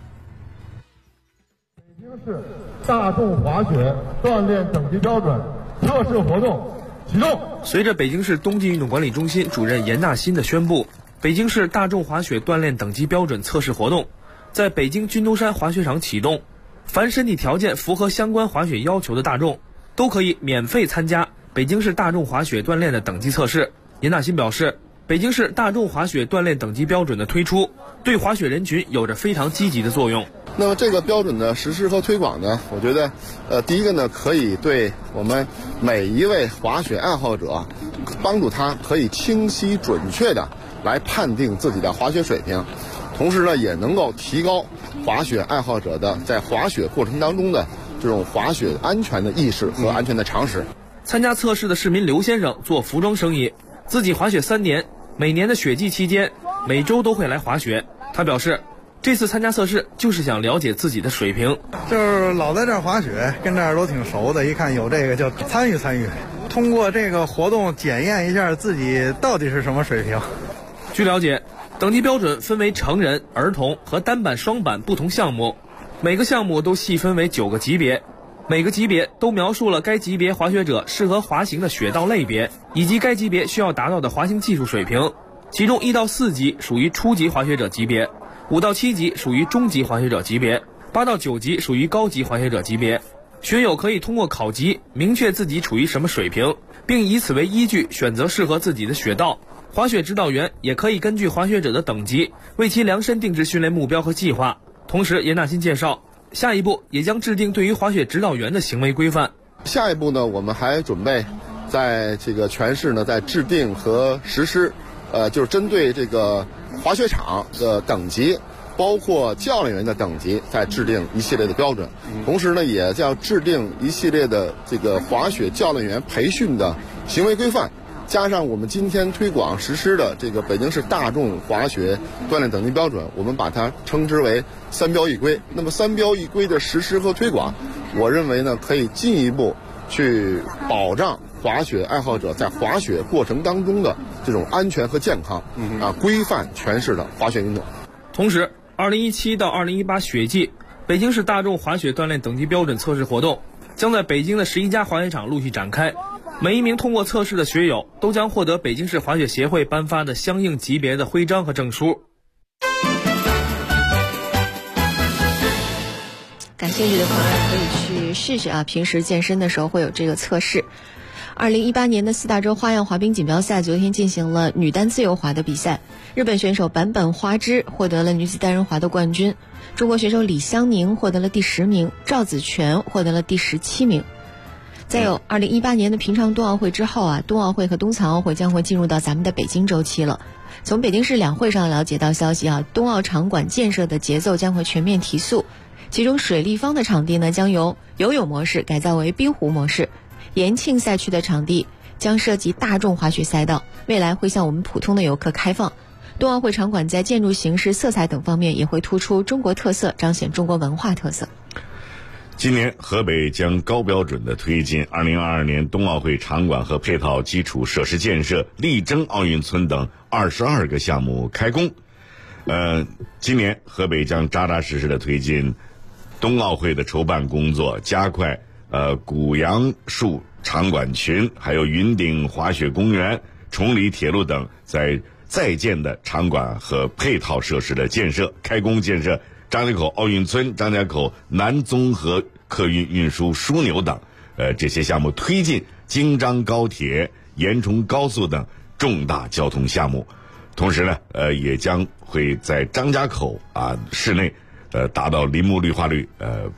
北京市大众滑雪锻炼等级标准测试活动启动。 随着北京市冬季运动管理中心主任严大新的宣布，北京市大众滑雪锻炼等级标准测试活动在北京军东山滑雪场启动。凡身体条件符合相关滑雪要求的大众，都可以免费参加北京市大众滑雪锻炼的等级测试。严大新表示，北京市大众滑雪锻炼等级标准的推出，对滑雪人群有着非常积极的作用。 那么这个标准的实施和推广呢，我觉得，第一个呢，可以对我们每一位滑雪爱好者，帮助他可以清晰准确的来判定自己的滑雪水平，同时呢，也能够提高滑雪爱好者的在滑雪过程当中的这种滑雪安全的意识和安全的常识。 参加测试的市民刘先生做服装生意，自己滑雪3年，每年的雪季期间，每周都会来滑雪。他表示，这次参加测试就是想了解自己的水平， 就是老在这儿滑雪，跟这儿都挺熟的，一看有这个就参与。 通过这个活动检验一下自己到底是什么水平。 据了解，等级标准分为成人、儿童和单板、双板不同项目，每个项目都细分为9个级别，每个级别都描述了该级别滑雪者适合滑行的雪道类别，以及该级别需要达到的滑行技术水平。其中1到4级属于初级滑雪者级别，5到7级属于中级滑雪者级别，8到9级属于高级滑雪者级别。学友可以通过考级明确自己处于什么水平，并以此为依据选择适合自己的雪道。滑雪指导员也可以根据滑雪者的等级为其量身定制训练目标和计划。同时，严大新介绍，下一步也将制定对于滑雪指导员的行为规范。 下一步呢，我们还准备在这个全市呢，在制定和实施，就是针对这个滑雪场的等级，包括教练员的等级，在制定一系列的标准。同时呢，也要制定一系列的这个滑雪教练员培训的行为规范。加上我们今天推广实施的这个北京市大众滑雪锻炼等级标准，我们把它称之为3标1规。那么3标1规的实施和推广，我认为呢，可以进一步去保障滑雪爱好者在滑雪过程当中的这种安全和健康，规范全市的滑雪运动。 同时，2017到2018雪季，北京市大众滑雪锻炼等级标准测试活动将在北京的11家滑雪场陆续展开。每一名通过测试的学友都将获得北京市滑雪协会颁发的相应级别的徽章和证书。 感兴趣的朋友可以去试试啊，平时健身的时候会有这个测试。2018年的4大洲花样滑冰锦标赛昨天进行了女单自由滑的比赛，日本选手坂本花枝获得了女子单人滑的冠军，中国选手李湘宁获得了第10名，赵子泉获得了第17名。再有2018年的平昌冬奥会之后啊，冬奥会和冬残奥会将会进入到咱们的北京周期了。从北京市两会上了解到消息啊，冬奥场馆建设的节奏将会全面提速，其中水立方的场地呢将由游泳模式改造为冰壶模式，延庆赛区的场地将涉及大众滑雪赛道，未来会向我们普通的游客开放。冬奥会场馆在建筑形式、色彩等方面也会突出中国特色，彰显中国文化特色。 今年河北将高标准地推进2022年冬奥会场馆和配套基础设施建设、力争奥运村等22个项目开工。今年河北将扎扎实实地推进冬奥会的筹办工作，加快古杨树场馆群、还有云顶滑雪公园、崇礼铁路等在建的场馆和配套设施的建设，开工建设张家口奥运村、张家口南综合客运运输枢纽等这些项目，推进京张高铁、延崇高速等重大交通项目。同时呢，也将会在张家口市内达到林木绿化率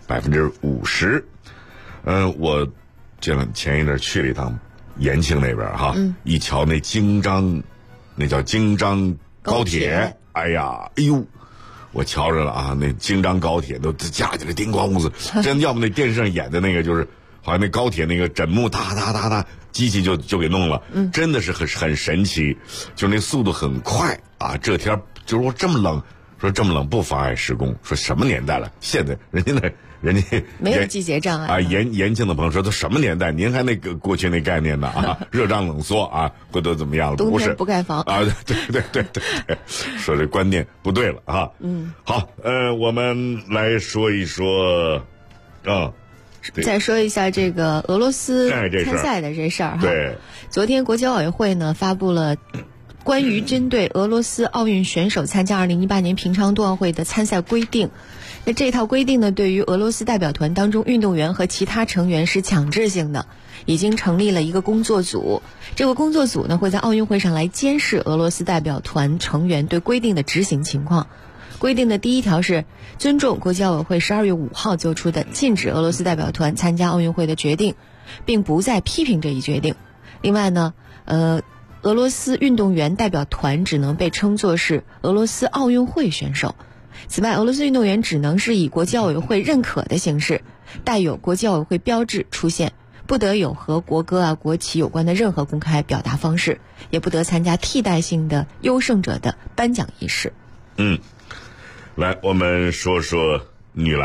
50%。我前一阵去了一趟延庆那边哈，一瞧那京张，那叫京张高铁，哎呦，我瞧着了啊，那京张高铁都架起来叮咣子，真要不那电视上演的那个就是好像那高铁那个枕木哒哒哒哒，机器就给弄了，真的是很神奇，就那速度很快啊。这天就是说这么冷不妨碍施工，说什么年代了？现在人家没有季节障碍啊。延庆的朋友说都什么年代？您还那个过去那概念呢啊？热胀冷缩啊，回头怎么样了？ 冬天不盖房啊？对，说这观念不对了啊。好，我们来说一说再说一下这个俄罗斯参赛的这事儿哈。 对， 昨天国际奥委会呢发布了关于针对俄罗斯奥运选手参加2018年平昌冬奥会的参赛规定。那这套规定呢，对于俄罗斯代表团当中运动员和其他成员是强制性的，已经成立了一个工作组。这个工作组呢，会在奥运会上来监视俄罗斯代表团成员对规定的执行情况。规定的第1条是尊重国际奥委会12月5号作出的禁止俄罗斯代表团参加奥运会的决定，并不再批评这一决定。另外呢，俄罗斯运动员代表团只能被称作是俄罗斯奥运会选手。此外，俄罗斯运动员只能是以国际奥委会认可的形式，带有国际奥委会标志出现，不得有和国歌国旗有关的任何公开表达方式，也不得参加替代性的优胜者的颁奖仪式。 来，我们说说女篮吧。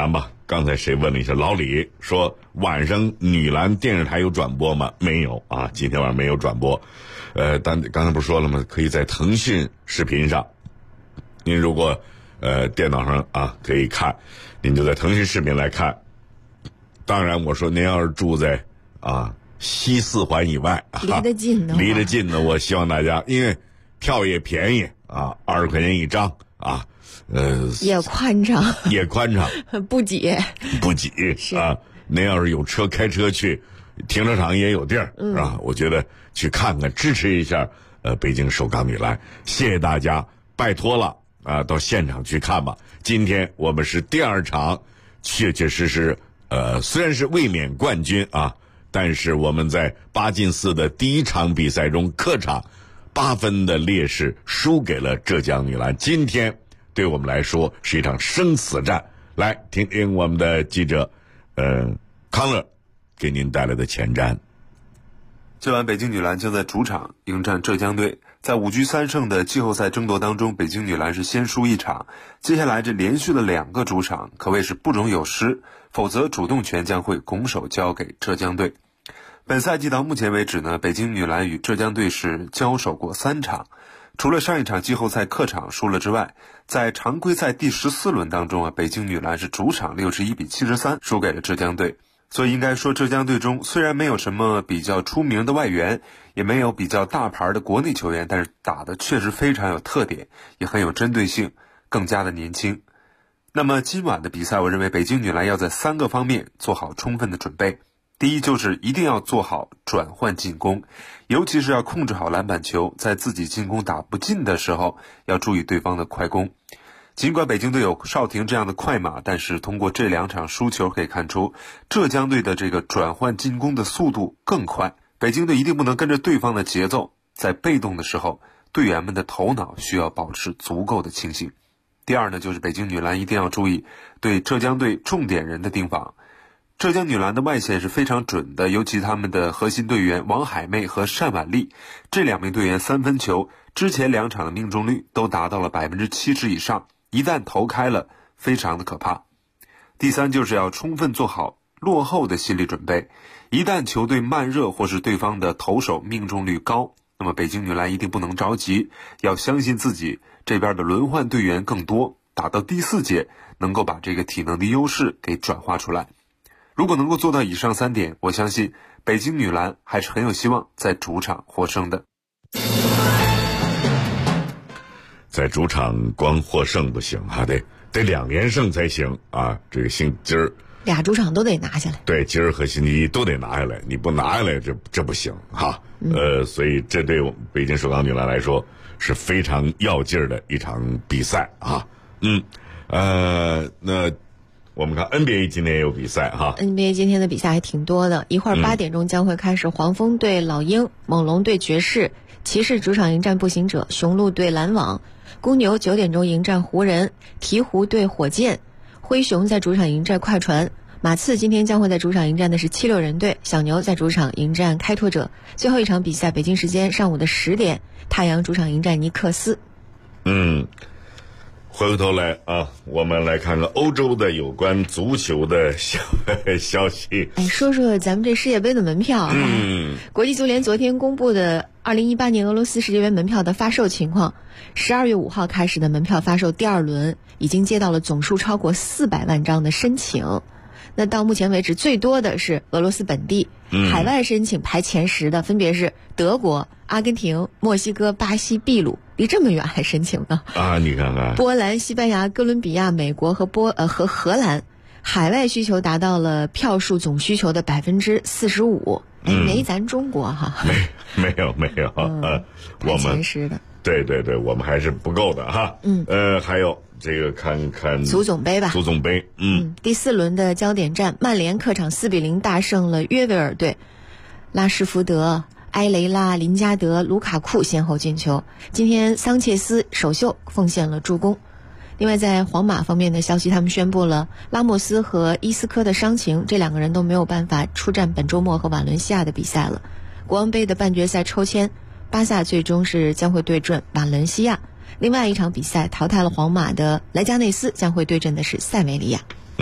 刚才谁问了一下，老李说晚上女篮电视台有转播吗？没有啊，今天晚上没有转播。但刚才不是说了吗？可以在腾讯视频上，您如果电脑上啊可以看，您就在腾讯视频来看。当然，我说您要是住在西四环以外， 离得近的， 我希望大家，因为票也便宜啊，20块钱一张啊。 也宽敞，不挤啊！您要是有车开车去，停车场也有地儿，是吧？我觉得去看看，支持一下北京首钢女篮，谢谢大家，拜托了啊！到现场去看吧。今天我们是第2场，确确实实虽然是卫冕冠军啊，但是我们在8进4的第1场比赛中，客场8分的劣势输给了浙江女篮。今天对我们来说是一场生死战，来听听我们的记者康乐给您带来的前瞻。 今晚北京女篮将在主场迎战浙江队。在5局3胜的季后赛争夺当中，北京女篮是先输1场，接下来这连续的2个主场可谓是不容有失，否则主动权将会拱手交给浙江队。本赛季到目前为止呢，北京女篮与浙江队是交手过3场，除了上一场季后赛客场输了之外，在常规赛第14轮当中北京女篮是主场61-73输给了浙江队。所以应该说，浙江队中虽然没有什么比较出名的外援，也没有比较大牌的国内球员，但是打得确实非常有特点，也很有针对性，更加的年轻。那么今晚的比赛，我认为北京女篮要在3个方面做好充分的准备。第一，就是一定要做好转换进攻，尤其是要控制好篮板球，在自己进攻打不进的时候，要注意对方的快攻。尽管北京队有邵婷这样的快马，但是通过这2场输球可以看出，浙江队的这个转换进攻的速度更快。北京队一定不能跟着对方的节奏，在被动的时候，队员们的头脑需要保持足够的清醒。第二呢，就是北京女篮一定要注意对浙江队重点人的盯防。浙江女篮的外线是非常准的，尤其他们的核心队员王海妹和单婉丽，这2名队员3分球之前2场的命中率都达到了70%以上，一旦投开了，非常的可怕。第三，就是要充分做好落后的心理准备，一旦球队慢热或是对方的投手命中率高，那么北京女篮一定不能着急，要相信自己这边的轮换队员更多，打到第4节能够把这个体能的优势给转化出来。如果能够做到以上3点，我相信北京女篮还是很有希望在主场获胜的。 在主场光获胜不行啊，得2连胜才行啊！这个今儿俩主场都得拿下来。 对，今儿和星期一都得拿下来，你不拿下来这不行哈。所以这对我们北京首钢女篮来说是非常要劲儿的一场比赛啊。那我们看 NBA 今天也有比赛哈。 NBA 今天的比赛还挺多的，一会儿8点钟将会开始黄蜂对老鹰，猛龙对爵士，骑士主场迎战步行者，雄鹿对篮网，公牛9点钟迎战湖人，鹈鹕对火箭，灰熊在主场迎战快船，马刺今天将会在主场迎战的是76人队，小牛在主场迎战开拓者。最后一场比赛北京时间上午的10点，太阳主场迎战尼克斯。 回过头来啊，我们来看看欧洲的有关足球的消息。 说说咱们这世界杯的门票啊。国际足联昨天公布的2018年俄罗斯世界杯门票的发售情况，12月5号开始的门票发售第2轮已经接到了总数超过400万张的申请。那到目前为止最多的是俄罗斯本地，海外申请排前10的分别是德国、阿根廷、墨西哥、巴西、秘鲁，离这么远还申请呢？ 你看看， 波兰、西班牙、哥伦比亚、美国和荷兰，海外需求达到了票数总需求的45%，没咱中国哈。 没有，我们前10的。 对，我们还是不够的哈。还有这个看看足总杯吧。 足总杯， 第4轮的焦点战，曼联客场4-0大胜了约维尔队，拉什福德、埃雷拉、林加德、卢卡库先后进球。今天桑切斯首秀奉献了助攻。另外在皇马方面的消息，他们宣布了拉莫斯和伊斯科的伤情，这2个人都没有办法出战本周末和瓦伦西亚的比赛了。国王杯的半决赛抽签，巴萨最终是将会对阵瓦伦西亚。另外一场比赛淘汰了皇马的莱加内斯将会对阵的是塞维利亚。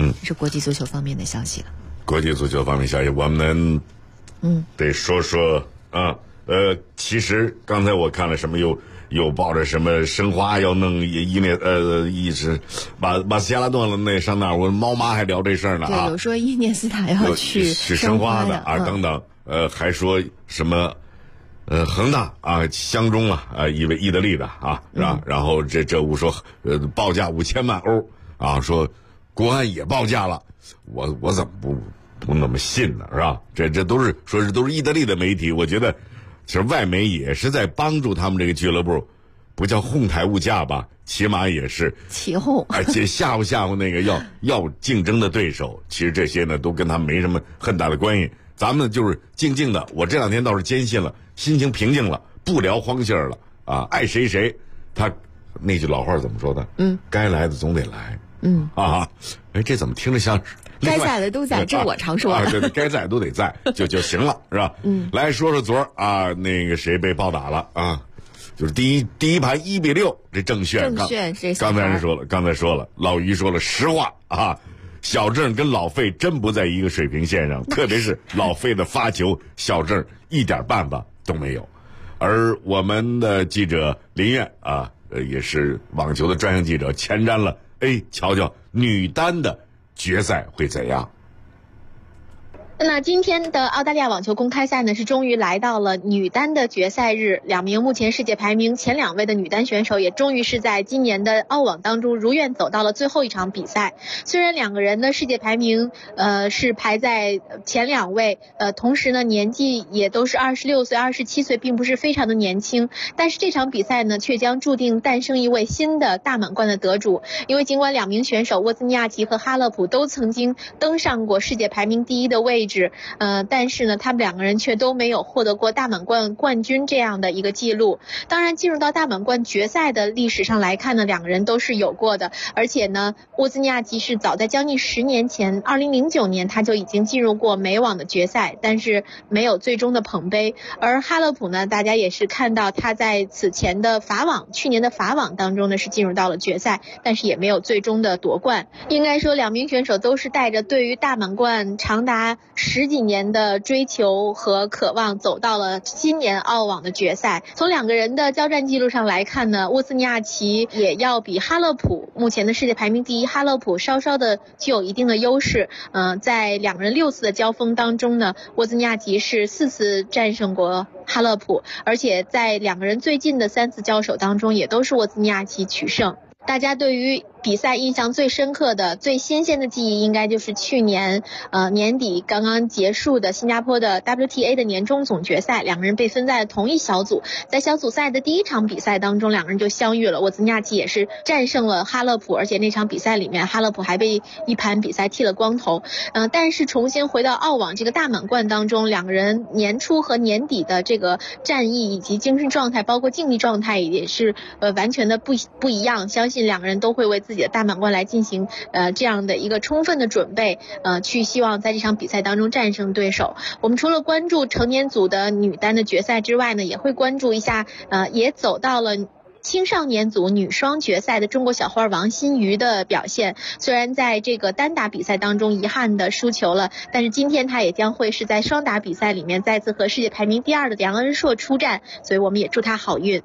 这是国际足球方面的消息了。 国际足球方面消息，我们得说说啊。其实刚才我看了什么又抱着什么申花要弄一直把斯加拉顿了那上那儿，我猫妈还聊这事儿呢啊。 对，有说伊涅斯塔要去申花的啊等等，还说什么恒大啊相中了一位意大利的啊是吧？然后这我说报价5000万欧啊，说国安也报价了，我怎么不那么信呢是吧？这都是说是都是意大利的媒体，我觉得。其实外媒也是在帮助他们这个俱乐部，不叫哄抬物价吧，起码也是起哄， 而且吓唬那个要竞争的对手。其实这些呢都跟他们没什么很大的关系。咱们就是静静的，我这2天倒是坚信了，心情平静了，不聊荒信儿了啊，爱谁。他那句老话怎么说的？该来的总得来。这怎么听着像是？ 该在的都在，这我常说的。 对，该在都得在，就行了，是吧？来说说昨儿啊，那个谁被暴打了啊？就是第一盘1-6，这郑炫刚才说了，老于说了实话啊，小郑跟老费真不在一个水平线上，特别是老费的发球，小郑一点办法都没有。而我们的记者林苑啊，也是网球的专项记者，前瞻了，瞧瞧女单的决赛会怎样？ 那今天的澳大利亚网球公开赛呢，是终于来到了女单的决赛日。2名目前世界排名前2位的女单选手，也终于是在今年的澳网当中如愿走到了最后一场比赛。虽然2个人的世界排名是排在前2位，同时呢年纪也都是26岁、27岁，并不是非常的年轻。但是这场比赛呢，却将注定诞生一位新的大满贯的得主。因为尽管2名选手沃兹尼亚奇和哈勒普都曾经登上过世界排名第1的位置，但是呢，他们2个人却都没有获得过大满贯冠军这样的一个记录。当然，进入到大满贯决赛的历史上来看呢，2个人都是有过的。而且呢，沃兹尼亚奇是早在将近10年前，2009年他就已经进入过美网的决赛，但是没有最终的捧杯。而哈勒普呢，大家也是看到他在此前的去年的法网当中呢是进入到了决赛，但是也没有最终的夺冠。应该说，2名选手都是带着对于大满贯长达10几年的追求和渴望，走到了今年澳网的决赛。从2个人的交战记录上来看呢，沃兹尼亚奇也要比哈勒普目前的世界排名第1哈勒普稍稍的具有一定的优势。在2个人6次的交锋当中呢，沃兹尼亚奇是4次战胜过哈勒普，而且在2个人最近的3次交手当中，也都是沃兹尼亚奇取胜。大家对于比赛印象最深刻的、最新鲜的记忆，应该就是去年年底刚刚结束的新加坡的 WTA 的年终总决赛，2个人被分在了同一小组。在小组赛的第1场比赛当中，2个人就相遇了。沃兹尼亚奇也是战胜了哈勒普，而且那场比赛里面哈勒普还被一盘比赛剃了光头。但是重新回到澳网这个大满贯当中，2个人年初和年底的这个战役以及精神状态，包括竞技状态也是完全的不一样。相信2个人都会为自己的大满贯来进行这样的一个充分的准备，去希望在这场比赛当中战胜对手。我们除了关注成年组的女单的决赛之外呢，也会关注一下也走到了青少年组女双决赛的中国小花王欣瑜的表现。虽然在这个单打比赛当中遗憾的输球了，但是今天她也将会是在双打比赛里面再次和世界排名第2的梁恩硕出战，所以我们也祝她好运。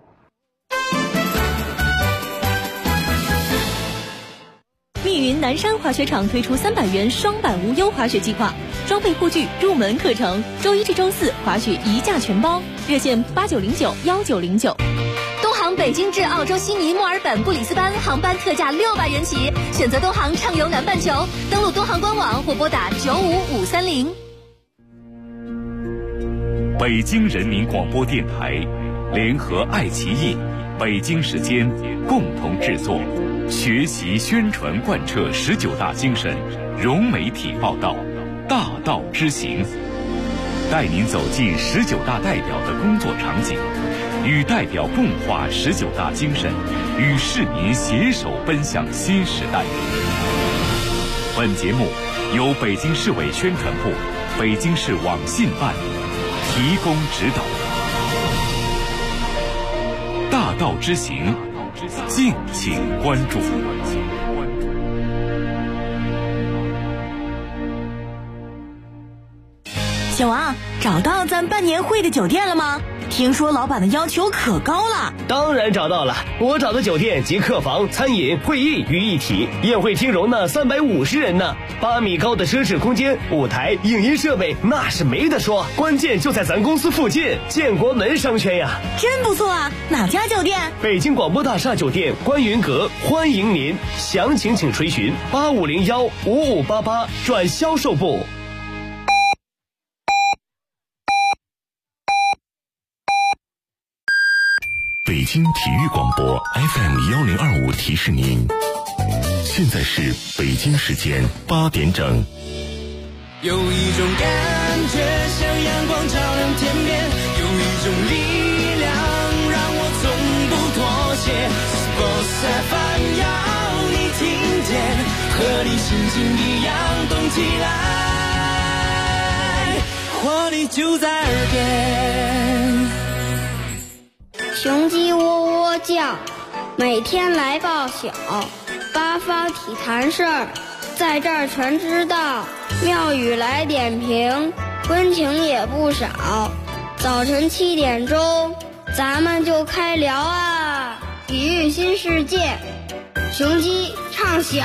密云南山滑雪场推出300元双板无忧滑雪计划，装备护具、入门课程，周1至周4滑雪1价全包，热线89091909。东航北京至澳洲悉尼、墨尔本、布里斯班航班特价600元起，选择东航畅游南半球，登录东航官网或拨打95530。 北京人民广播电台联合爱奇艺、北京时间共同制作，学习宣传贯彻19大精神，融媒体报道，大道之行，带您走进19大代表的工作场景，与代表共话19大精神，与市民携手奔向新时代。本节目由北京市委宣传部、北京市网信办提供指导。大道之行，敬请关注。 小王，找到咱办年会的酒店了吗？听说老板的要求可高了。 当然找到了，我找的酒店集客房、餐饮、会议于一体，宴会厅容纳350人呢，8米高的奢侈空间，舞台、影音设备那是没得说，关键就在咱公司附近，建国门商圈呀。 真不错啊，哪家酒店？ 北京广播大厦酒店观云阁，欢迎您，详情请垂询8501-5588转销售部。 北京体育广播 FM1025提示您，现在是北京时间8点整。 有一种感觉像阳光照亮天边，有一种力量让我从不妥协。Sports FM 要你听见，和你心情一样动起来，活力就在耳边。 雄鸡喔喔叫，每天来报晓，八方体坛事儿，在这儿全知道。妙语来点评，温情也不少。早晨7点钟，咱们就开聊啊！体育新世界，雄鸡唱晓。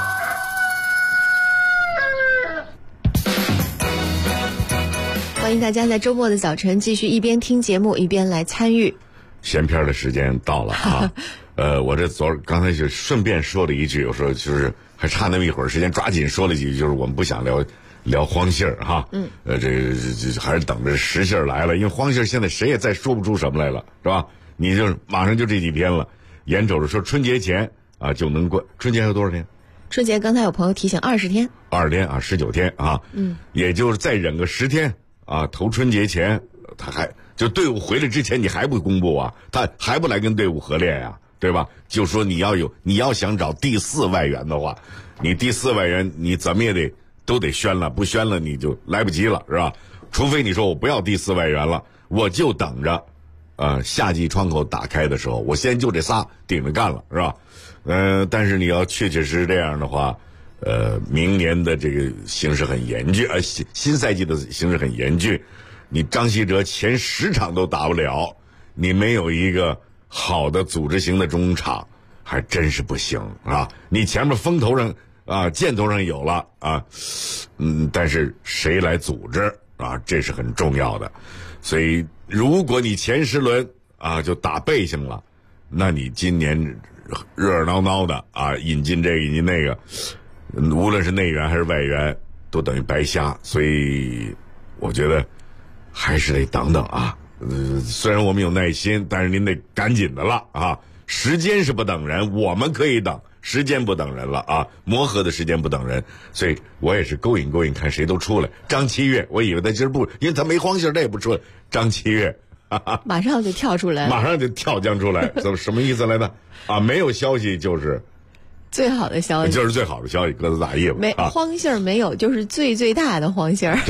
欢迎大家在周末的早晨继续一边听节目一边来参与。 闲篇的时间到了啊，我这刚才就顺便说了一句，有时候就是还差那么一会儿时间，抓紧说了几句，就是我们不想聊荒信儿哈，这还是等着实信儿来了，因为荒信儿现在谁也再说不出什么来了，是吧？你就马上就这几天了，眼瞅着说春节前啊就能过，春节还有多少天？ 春节刚才有朋友提醒20天 ，20天啊，19天啊，也就是再忍个10天啊，头春节前他还。就队伍回来之前你还不公布啊，他还不来跟队伍合练呀，对吧？就说你要想找第4外援的话，你第4外援你怎么也都得宣了，不宣了你就来不及了，是吧？除非你说我不要第4外援了，我就等着夏季窗口打开的时候，我先就这仨顶着干了，是吧？但是你要确实这样的话，明年的这个形势很严峻，新赛季的形势很严峻。你张稀哲前10场都打不了，你没有一个好的组织型的中场，还真是不行啊！你前面风头上啊箭头上有了啊，但是谁来组织啊，这是很重要的。所以如果你前10轮啊就打背性了，那你今年热闹闹的啊引进这个引进那个，无论是内援还是外援都等于白瞎。所以我觉得还是得等等啊，虽然我们有耐心，但是您得赶紧的了啊！时间是不等人，我们可以等，时间不等人了啊！磨合的时间不等人，所以我也是勾引，看谁都出来。张7月，我以为他今儿不，因为他没荒信，他也不出来。张7月， 马上就跳出来了， 马上就跳将出来，什么意思来的？啊，没有消息就是最好的消息， 就是最好的消息，鸽子大意了。 没荒信没有，就是最大的荒信。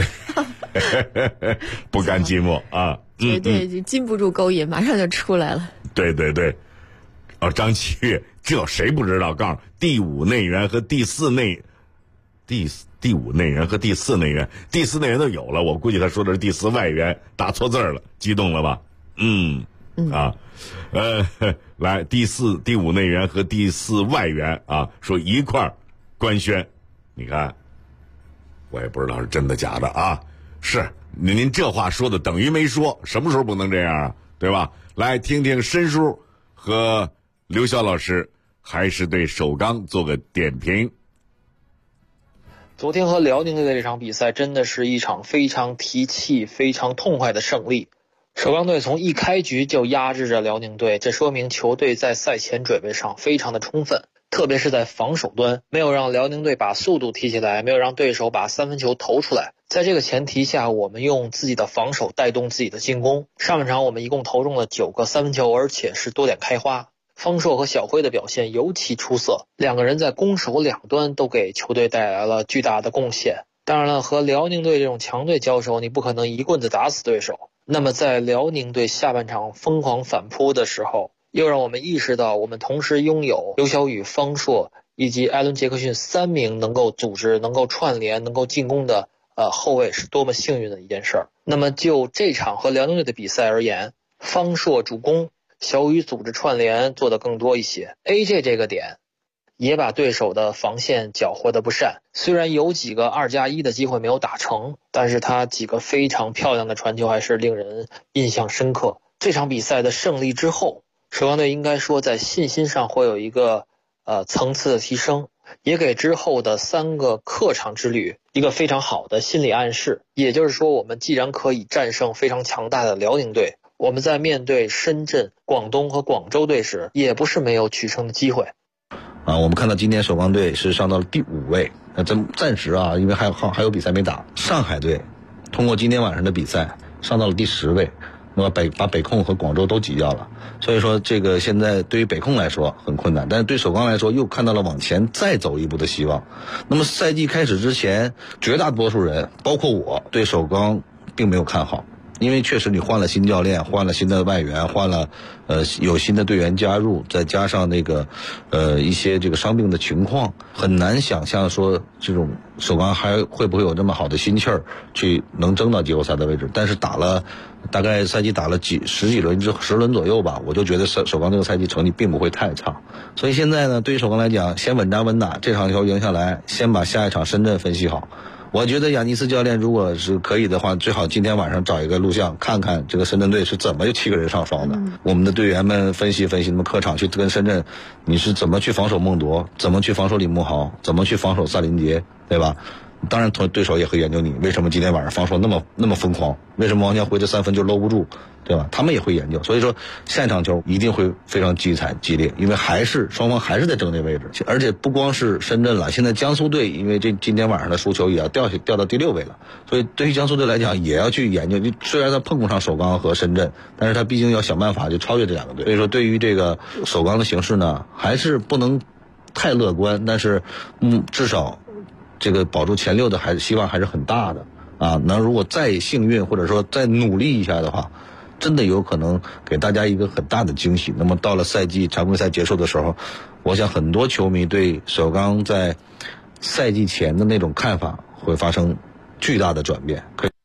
不甘寂寞啊， 绝对就禁不住勾引，马上就出来了。 对，张7月，这谁不知道？告诉第5内援和第4内援，第4内援都有了，我估计他说的是第4外援，打错字了，激动了吧？来第5内援和第4外援啊，说一块儿官宣，你看，我也不知道是真的假的啊。是您这话说的等于没说，什么时候不能这样啊？对吧？来听听申叔和刘潇老师还是对首钢做个点评。 昨天和辽宁队的这场比赛真的是一场非常提气、非常痛快的胜利。首钢队从一开局就压制着辽宁队，这说明球队在赛前准备上非常的充分，特别是在防守端，没有让辽宁队把速度提起来，没有让对手把3分球投出来。在这个前提下，我们用自己的防守带动自己的进攻。上半场我们一共投中了9个3分球，而且是多点开花。方硕和小辉的表现尤其出色，两个人在攻守两端都给球队带来了巨大的贡献。当然了，和辽宁队这种强队交手，你不可能一棍子打死对手。那么在辽宁队下半场疯狂反扑的时候，又让我们意识到我们同时拥有刘晓宇、方硕以及艾伦·杰克逊3名能够组织、能够串联、能够进攻的后卫是多么幸运的一件事儿。那么就这场和辽宁队的比赛而言，方硕主攻，小雨组织串联做得更多一些。AJ 这个点也把对手的防线缴获得不善，虽然有几个2+1的机会没有打成，但是他几个非常漂亮的传球还是令人印象深刻。这场比赛的胜利之后，首钢队应该说在信心上会有一个层次的提升，也给之后的3个客场之旅一个非常好的心理暗示。也就是说，我们既然可以战胜非常强大的辽宁队，我们在面对深圳、广东和广州队时，也不是没有取胜的机会。 我们看到今天首钢队是上到了第5位，暂时因为还有比赛没打。上海队通过今天晚上的比赛上到了第10位，那么把北控和广州都挤掉了。所以说这个现在对于北控来说很困难，但是对首钢来说又看到了往前再走一步的希望。那么赛季开始之前，绝大多数人包括我对首钢并没有看好，因为确实你换了新教练，换了新的外援，换了有新的队员加入，再加上那个一些这个伤病的情况，很难想象说这种首钢还会不会有这么好的心气儿去能争到季后赛的位置。但是打了大概赛季打了十几轮10轮左右吧，我就觉得首钢这个赛季成绩并不会太差。所以现在呢，对于首钢来讲，先稳扎稳打，这场球赢下来，先把下一场深圳分析好。我觉得亚尼斯教练如果是可以的话，最好今天晚上找一个录像，看看这个深圳队是怎么有7个人上双的。我们的队员们分析分析，那么客场去跟深圳，你是怎么去防守孟铎，怎么去防守李慕豪，怎么去防守萨林杰，对吧？当然对手也会研究你为什么今天晚上防守那么疯狂，为什么王家辉的3分就搂不住，对吧？他们也会研究。所以说下一场球一定会非常激烈，因为双方还是在争这位置。而且不光是深圳了，现在江苏队因为今天晚上的输球也要掉到第6位了，所以对于江苏队来讲也要去研究。虽然他碰不上首钢和深圳，但是他毕竟要想办法就超越这2个队。所以说对于这个首钢的形势呢，还是不能太乐观，但是至少这个保住前6的希望还是很大的啊！那如果再幸运或者说再努力一下的话，真的有可能给大家一个很大的惊喜。那么到了常规赛结束的时候，我想很多球迷对首钢在赛季前的那种看法会发生巨大的转变。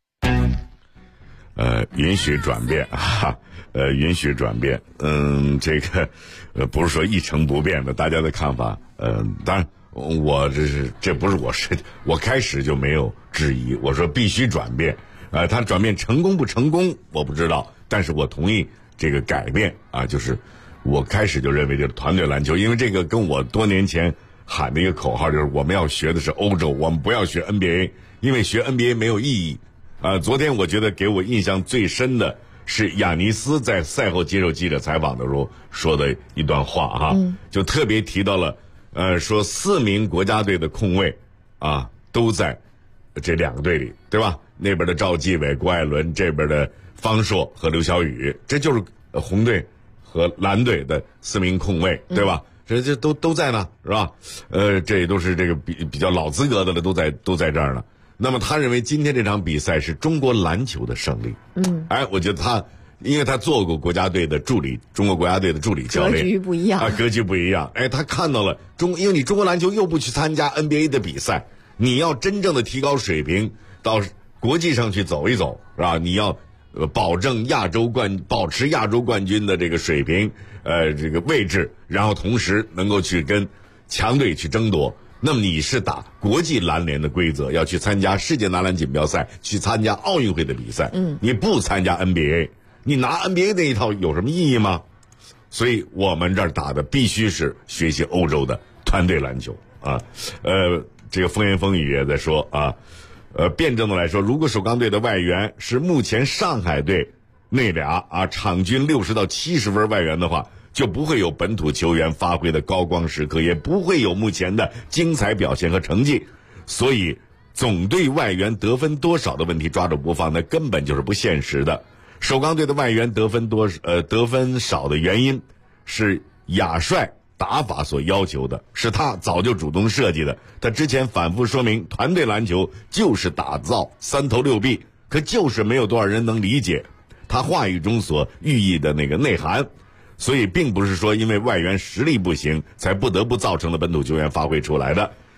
允许转变允许转变。这个不是说一成不变的，大家的看法当然。这不是我开始就没有质疑，我说必须转变，他转变成功不成功我不知道，但是我同意这个改变就是我开始就认为就是团队篮球，因为这个跟我多年前喊的一个口号就是我们要学的是欧洲，我们不要学 NBA， 因为学 NBA 没有意义。昨天我觉得给我印象最深的是亚尼斯在赛后接受记者采访的时候说的一段话就特别提到了说4名国家队的控卫都在这2个队里，对吧？那边的赵继伟、郭艾伦，这边的方硕和刘晓宇，这就是红队和蓝队的4名控卫，对吧？这都在呢，是吧？这也都是这个比较老资格的了，都在这儿呢。那么他认为今天这场比赛是中国篮球的胜利。我觉得因为他做过国家队的助理，中国国家队的助理教练， 格局不一样格局不一样。他看到了因为你中国篮球又不去参加 NBA 的比赛，你要真正的提高水平，到国际上去走一走，是吧？你要保持亚洲冠军的这个水平，这个位置，然后同时能够去跟强队去争夺。那么你是打国际篮联的规则，要去参加世界男篮锦标赛，去参加奥运会的比赛。你不参加 NBA。你拿 NBA 那一套有什么意义吗？所以我们这儿打的必须是学习欧洲的团队篮球这个风言风语也在说辩证的来说，如果首钢队的外援是目前上海队那俩场均60到70分外援的话，就不会有本土球员发挥的高光时刻，也不会有目前的精彩表现和成绩。所以总队外援得分多少的问题抓住不放，那根本就是不现实的。首钢队的外援得分少的原因是亚帅打法所要求的，是他早就主动设计的。他之前反复说明，团队篮球就是打造3投6臂，可就是没有多少人能理解他话语中所寓意的那个内涵。所以并不是说因为外援实力不行才不得不造成了本土球员发挥出来的。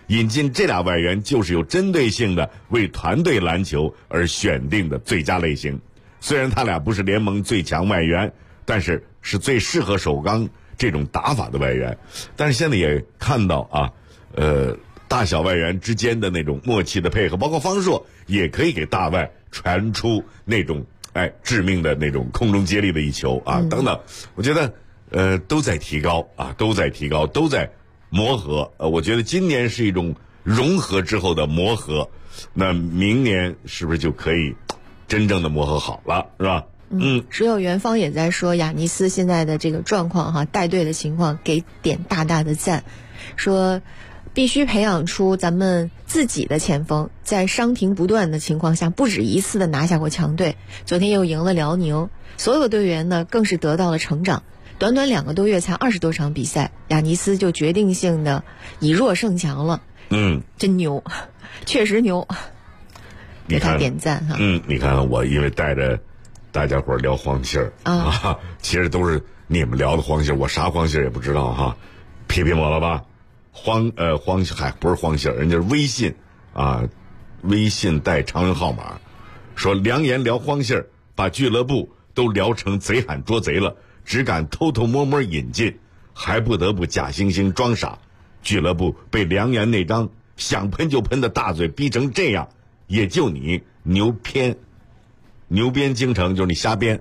引进这俩外援就是有针对性的为团队篮球而选定的最佳类型。虽然他俩不是联盟最强外援，但是是最适合首钢这种打法的外援。但是现在也看到啊，大小外援之间的那种默契的配合，包括方硕也可以给大外传出那种致命的那种空中接力的一球啊，等等。我觉得都在提高啊，都在提高，都在磨合。我觉得今年是一种融合之后的磨合，那明年是不是就可以真正的磨合好了，是吧？ 只有元芳也在说亚尼斯现在的这个状况哈，带队的情况给点大大的赞，说必须培养出咱们自己的前锋，在伤停不断的情况下，不止一次的拿下过强队，昨天又赢了辽宁，所有的队员呢更是得到了成长。短短2个多月才20多场比赛，亚尼斯就决定性的以弱胜强了。真牛，确实牛，给他点赞哈。 你看我因为带着大家伙聊黄信儿啊，其实都是你们聊的黄信儿，我啥黄信儿也不知道哈，批评我了吧？黄不是黄信儿，人家是微信啊，微信带长文号码，说良言聊黄信儿，把俱乐部都聊成贼喊捉贼了，只敢偷偷摸摸引进，还不得不假惺惺装傻。俱乐部被良言那张想喷就喷的大嘴逼成这样，也就你牛编京城，就是你瞎编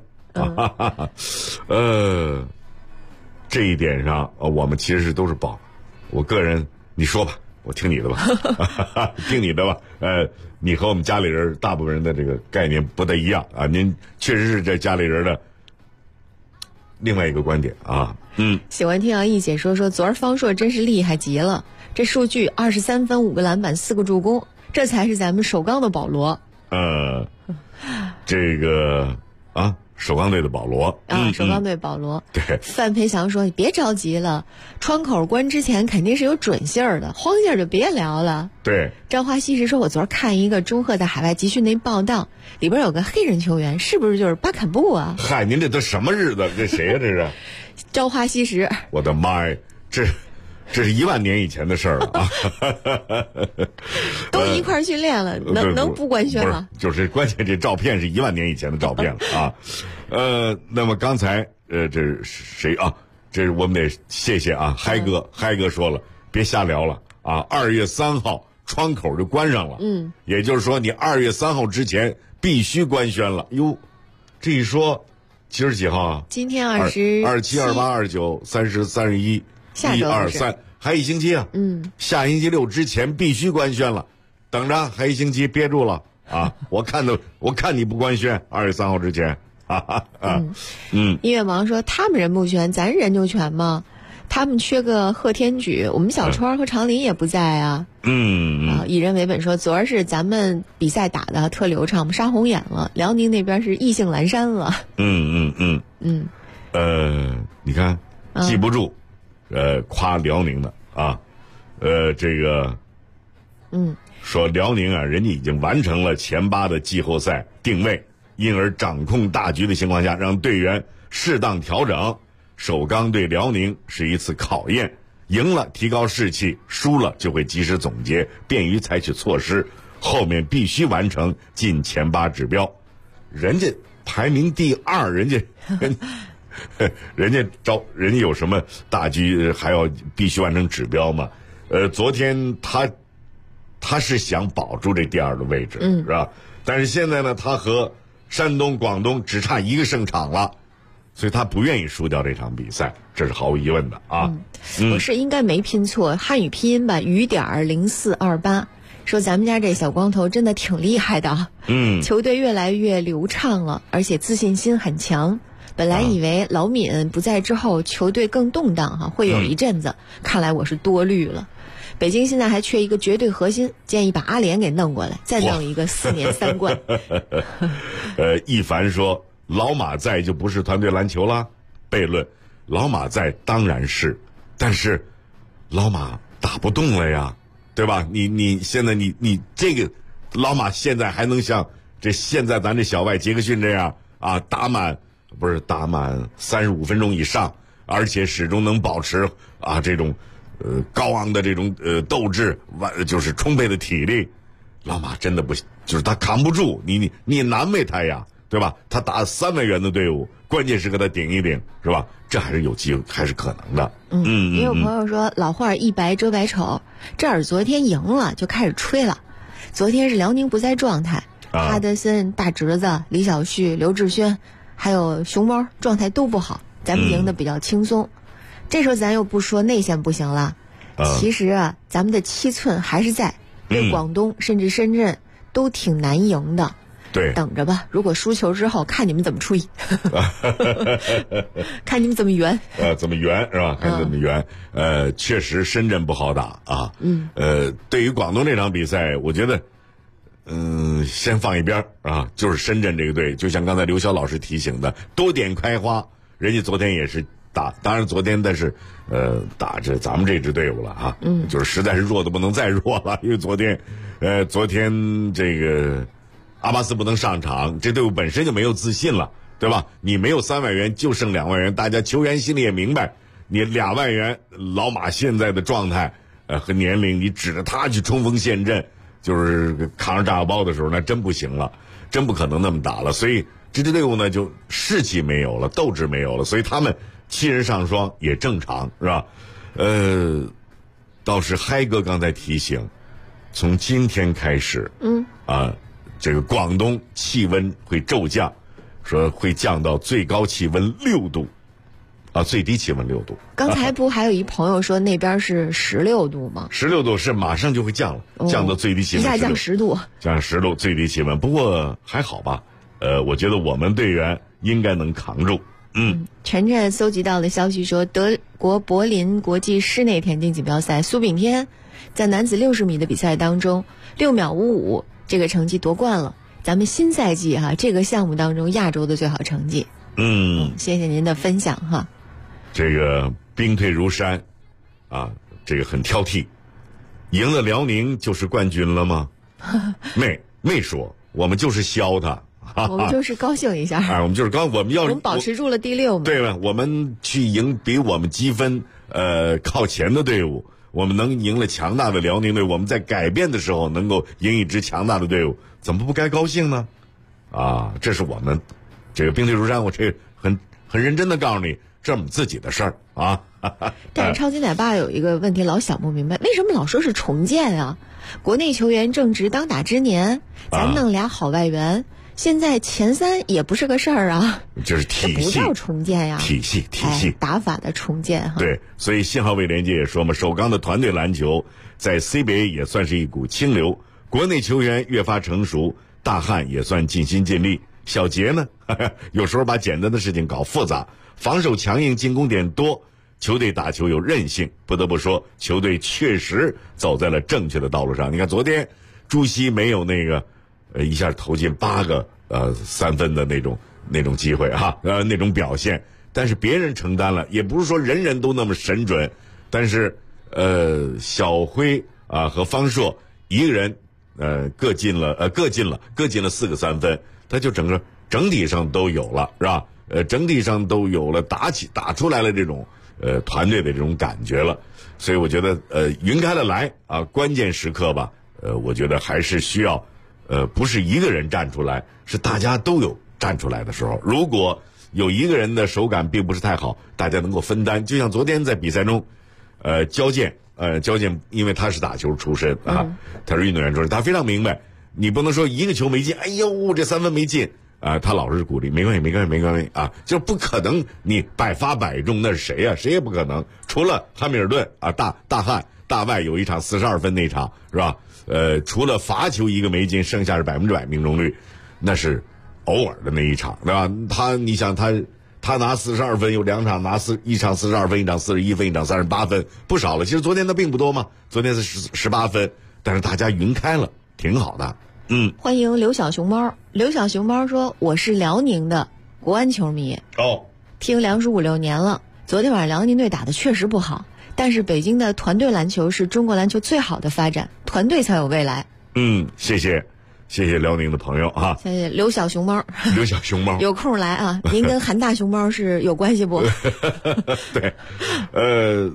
这一点上我们其实都是宝。我个人你说吧，我听你的吧听你的吧。你和我们家里人大部分人的这个概念不太一样啊，您确实是这家里人的另外一个观点啊。 喜欢听杨毅解说昨儿方硕真是厉害极了，这数据23分5个篮板4个助攻，这才是咱们首钢的保罗。 这个首钢队的保罗首钢队保罗。 对， 范培祥说你别着急了，窗口关之前肯定是有准信儿的，慌信儿就别聊了。 对， 张华西是说我昨儿看一个中赫在海外集训那报道，里边有个黑人球员，是不是就是巴坎布啊？ 嗨，您这都什么日子？这谁呀？这是朝花夕拾。 我的妈呀，这是10000年以前的事儿了啊！ 都一块训练了，能不官宣吗？ 就是关键，这照片是10000年以前的照片了啊！那么刚才这是谁啊？这是我们得谢谢啊，嗨哥说了，别瞎聊了啊！2月3号窗口就关上了，也就是说你2月3号之前必须官宣了。哟，这一说，今儿几号啊？ 今天27、 28、29、30、31。 1、2、 3，还一星期啊！下星期6之前必须官宣了，等着，还一星期，憋住了啊！我看你不官宣，2月3号之前， 音乐王说他们人不全，咱人就全吗？他们缺个贺天举，我们小川和长林也不在啊。以人为本说昨儿是咱们比赛打的特流畅，我们杀红眼了，辽宁那边是意兴阑珊了。 你看记不住。夸辽宁的啊，这个，说辽宁啊，人家已经完成了前8的季后赛定位，因而掌控大局的情况下，让队员适当调整。首钢对辽宁是一次考验，赢了提高士气，输了就会及时总结，便于采取措施。后面必须完成进前8指标。人家排名第2，人家有什么大局还要必须完成指标吗？昨天他是想保住这第2的位置，是吧？但是现在呢，他和山东、广东只差1个胜场了，所以他不愿意输掉这场比赛，这是毫无疑问的啊。 我是应该没拼错，汉语拼音吧，雨点0428。说咱们家这小光头真的挺厉害的，球队越来越流畅了，而且自信心很强。本来以为老闵不在之后球队更动荡哈，会有一阵子，看来我是多虑了。北京现在还缺一个绝对核心，建议把阿联给弄过来，再弄一个4年3冠。 一凡说老马在就不是团队篮球了，悖论。老马在当然是，但是老马打不动了呀，对吧？你现在你这个老马现在还能像现在咱这小外杰克逊这样啊，打满35分钟以上，而且始终能保持啊这种高昂的这种斗志，就是充沛的体力，老马真的不就是他扛不住，你难为他呀，对吧？他打3万元的队伍，关键时刻他顶一顶，是吧？这还是有机会，还是可能的。 也有朋友说老话一白遮百丑，这儿昨天赢了就开始吹了。昨天是辽宁不在状态，哈德森、大侄子、李晓旭、刘志轩，还有熊猫状态都不好，咱们赢得比较轻松。这时候咱又不说内线不行了，其实啊，咱们的7寸还是在，对广东甚至深圳都挺难赢的。 对， 等着吧，如果输球之后看你们怎么吹看你们怎么圆怎么圆是吧？看怎么圆。确实深圳不好打啊。对于广东这场比赛，我觉得先放一边啊，就是深圳这个队，就像刚才刘潇老师提醒的，多点开花，人家昨天也是打，当然昨天但是打着咱们这支队伍了啊。就是实在是弱的不能再弱了，因为昨天这个阿巴斯不能上场，这队伍本身就没有自信了，对吧？你没有3万元，就剩2万元，大家球员心里也明白，你2万元，老马现在的状态和年龄，你指着他去冲锋陷阵，就是扛着炸药包的时候，那真不行了，真不可能那么打了。所以这支队伍呢，就士气没有了，斗志没有了，所以他们7人上双也正常，是吧？倒是嗨哥刚才提醒，从今天开始，这个广东气温会骤降，说会降到最高气温6度，最低气温6度。 刚才不还有一朋友说那边是16度吗 ？16度是马上就会降了，降到最低气温， 一下降10度， 降10度最低气温。不过还好吧，我觉得我们队员应该能扛住。 晨晨搜集到的消息说，德国柏林国际室内田径锦标赛，苏炳添在男子60米的比赛当中6秒55。这个成绩夺冠了，咱们新赛季这个项目当中亚洲的最好成绩。谢谢您的分享哈。 这个兵退如山这个很挑剔，赢了辽宁就是冠军了吗？没说，我们就是削他。 我们就是高兴一下。 我们就是我们保持住了第6嘛。 对吧？我们去赢比我们积分靠前的队伍。我们能赢了强大的辽宁队，我们在改变的时候能够赢一支强大的队伍，怎么不该高兴呢？这是我们这个兵退如山，我这很认真的告诉你，这是我们自己的事儿啊。 但是超级奶爸有一个问题老想不明白，为什么老说是重建啊？国内球员正值当打之年，咱弄俩好外援，现在前3也不是个事儿啊。 这是体系， 这不叫重建呀， 体系打法的重建哈。 对，所以信号卫连接也说嘛，首钢的团队篮球在 CBA 也算是一股清流，国内球员越发成熟，大汉也算尽心尽力，小杰呢有时候把简单的事情搞复杂，防守强硬，进攻点多，球队打球有韧性，不得不说球队确实走在了正确的道路上。你看昨天朱熹没有那个一下投进8个3分的那种机会那种表现，但是别人承担了，也不是说人人都那么神准，但是小辉和方硕一个人各进了4个3分，他就整体上都有了，是吧？整体上都有了打出来了这种团队的这种感觉了，所以我觉得云开了来关键时刻吧，我觉得还是需要不是一个人站出来，是大家都有站出来的时候。如果有一个人的手感并不是太好，大家能够分担，就像昨天在比赛中焦健因为他是打球出身他是运动员出身，他非常明白，你不能说一个球没进，哎呦这3分没进他老是鼓励，没关系就不可能你100发100中，那是谁呀？谁也不可能，除了汉密尔顿大汉大外有一场42分那场，是吧？除了罚球一个没进，剩下是100%命中率，那是偶尔的那一场，对吧？你想他拿42分，有2场拿一场42分，一场41分，一场38分，不少了。其实昨天的并不多嘛，昨天是18分，但是大家云开了，挺好的。 欢迎刘小熊猫。刘小熊猫说：“我是辽宁的国安球迷，听梁叔5、6年了。昨天晚上辽宁队打得确实不好，但是北京的团队篮球是中国篮球最好的发展，团队才有未来。” 谢谢辽宁的朋友啊！ 谢谢刘小熊猫。 刘小熊猫， 有空来啊！您跟韩大熊猫是有关系不？ 对，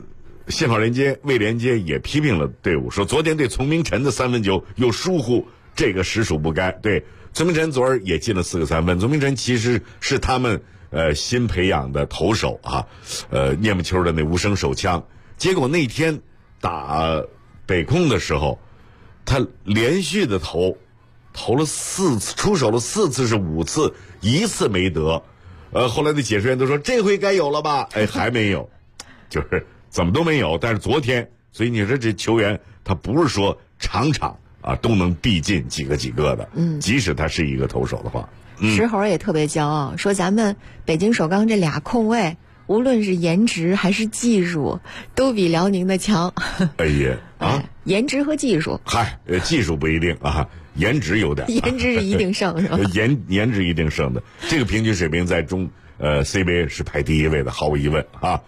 信号连接未连接也批评了队伍，说昨天对丛明晨的3分球有疏忽，这个实属不该。对，丛明晨昨儿也进了4个3分，丛明晨其实是他们新培养的投手啊，涅木丘的那无声手枪。结果那天打北控的时候，他连续的投了4次，出手了4次是5次，1次没得。后来的解说员都说这回该有了吧？哎，还没有，就是怎么都没有。但是昨天，所以你说这球员他不是说场啊都能必进几个的，即使他是一个投手的话。 石猴也特别骄傲，说咱们北京首钢这俩控卫，无论是颜值还是技术，都比辽宁的强。 哎呀啊！ 颜值和技术， 嗨，技术不一定啊，颜值有点。 颜值是一定胜是吧？ 颜值一定胜的，这个平均水平在CBA 是排第1位的，毫无疑问啊。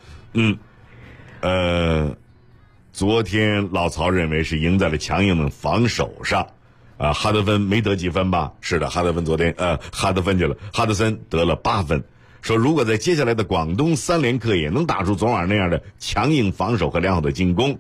昨天老曹认为是赢在了强硬的防守上。哈德芬没得几分吧？是的，哈德芬昨天哈德森得了8分。说如果在接下来的广东3连客也能打出昨晚那样的强硬防守和良好的进攻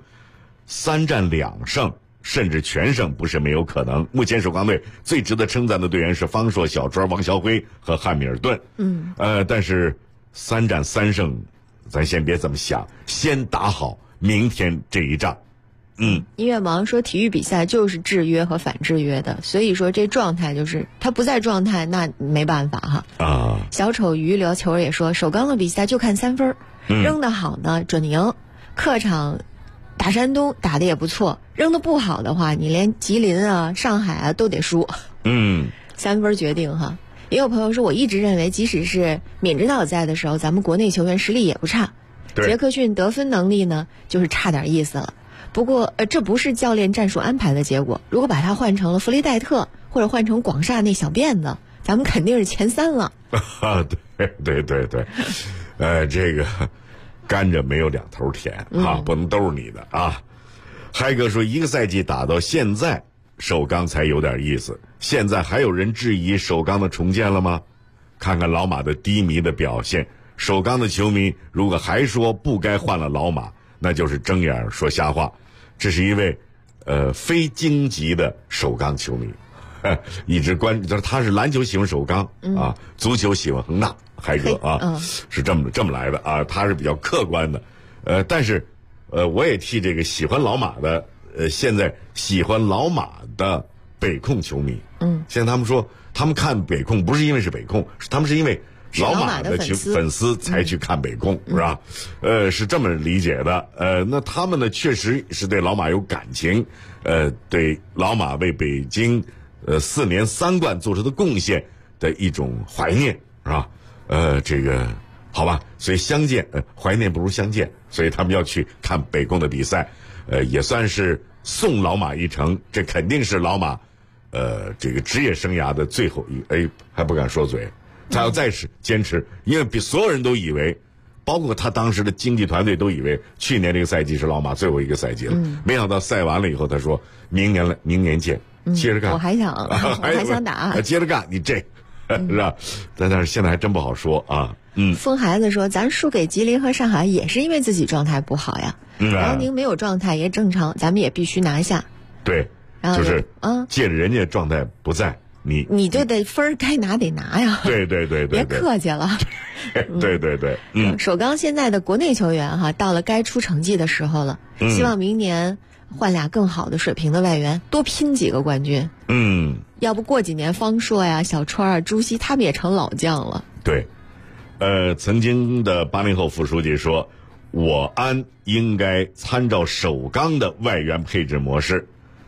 ，3战2胜甚至全胜不是没有可能。目前首钢队最值得称赞的队员是方硕、小川、王晓辉和汉密尔顿。但是3战3胜，咱先别这么想，先打好明天这一仗。 音乐盲说体育比赛就是制约和反制约的，所以说这状态就是他不在状态，那没办法哈。小丑鱼聊球也说，首钢的比赛就看3分，扔得好呢准赢，客场打山东打得也不错，扔得不好的话，你连吉林啊、上海啊都得输。3分决定哈。也有朋友说，我一直认为，即使是闵指导在的时候，咱们国内球员实力也不差，杰克逊得分能力呢就是差点意思了。不过这不是教练战术安排的结果，如果把它换成了弗雷戴特或者换成广厦那小辫子，咱们肯定是前3了。 对，这个甘蔗没有2头甜啊，不能都是你的啊。嗨哥说，1个赛季打到现在，首钢才有点意思。现在还有人质疑首钢的重建了吗？看看老马的低迷的表现，首钢的球迷如果还说不该换了老马，那就是睁眼说瞎话。这是一位非京籍的首钢球迷，一直就是他是篮球喜欢首钢啊，足球喜欢恒大，海哥啊，是这么来的啊，他是比较客观的。但是我也替这个喜欢老马的现在喜欢老马的北控球迷，现在他们说他们看北控不是因为是北控，他们是因为老马的粉丝才去看北控，是吧？是这么理解的。那他们呢，确实是对老马有感情，对老马为北京4年3冠做出的贡献的一种怀念，是吧？这个好吧，所以相见，怀念不如相见，所以他们要去看北控的比赛，也算是送老马一程。这肯定是老马，这个职业生涯的最后还不敢说嘴。他要再坚持，因为比所有人都以为，包括他当时的经纪团队都以为去年这个赛季是老马最后一个赛季了。没想到赛完了以后，他说明年见，接着干。 我还想打， 接着干，你这是吧？但是现在还真不好说啊。 疯孩子说，咱输给吉林和上海也是因为自己状态不好呀。辽宁没有状态也正常，咱们也必须拿下。 对，就是借着人家状态不在。你就得分该拿得拿呀， 对， 别客气了。 对， 首钢现在的国内球员哈，到了该出成绩的时候了，希望明年换俩更好的水平的外援，多拼几个冠军。要不过几年方硕呀、小川啊、朱熹他们也成老将了。 对，曾经的80后副书记说，我安应该参照首钢的外援配置模式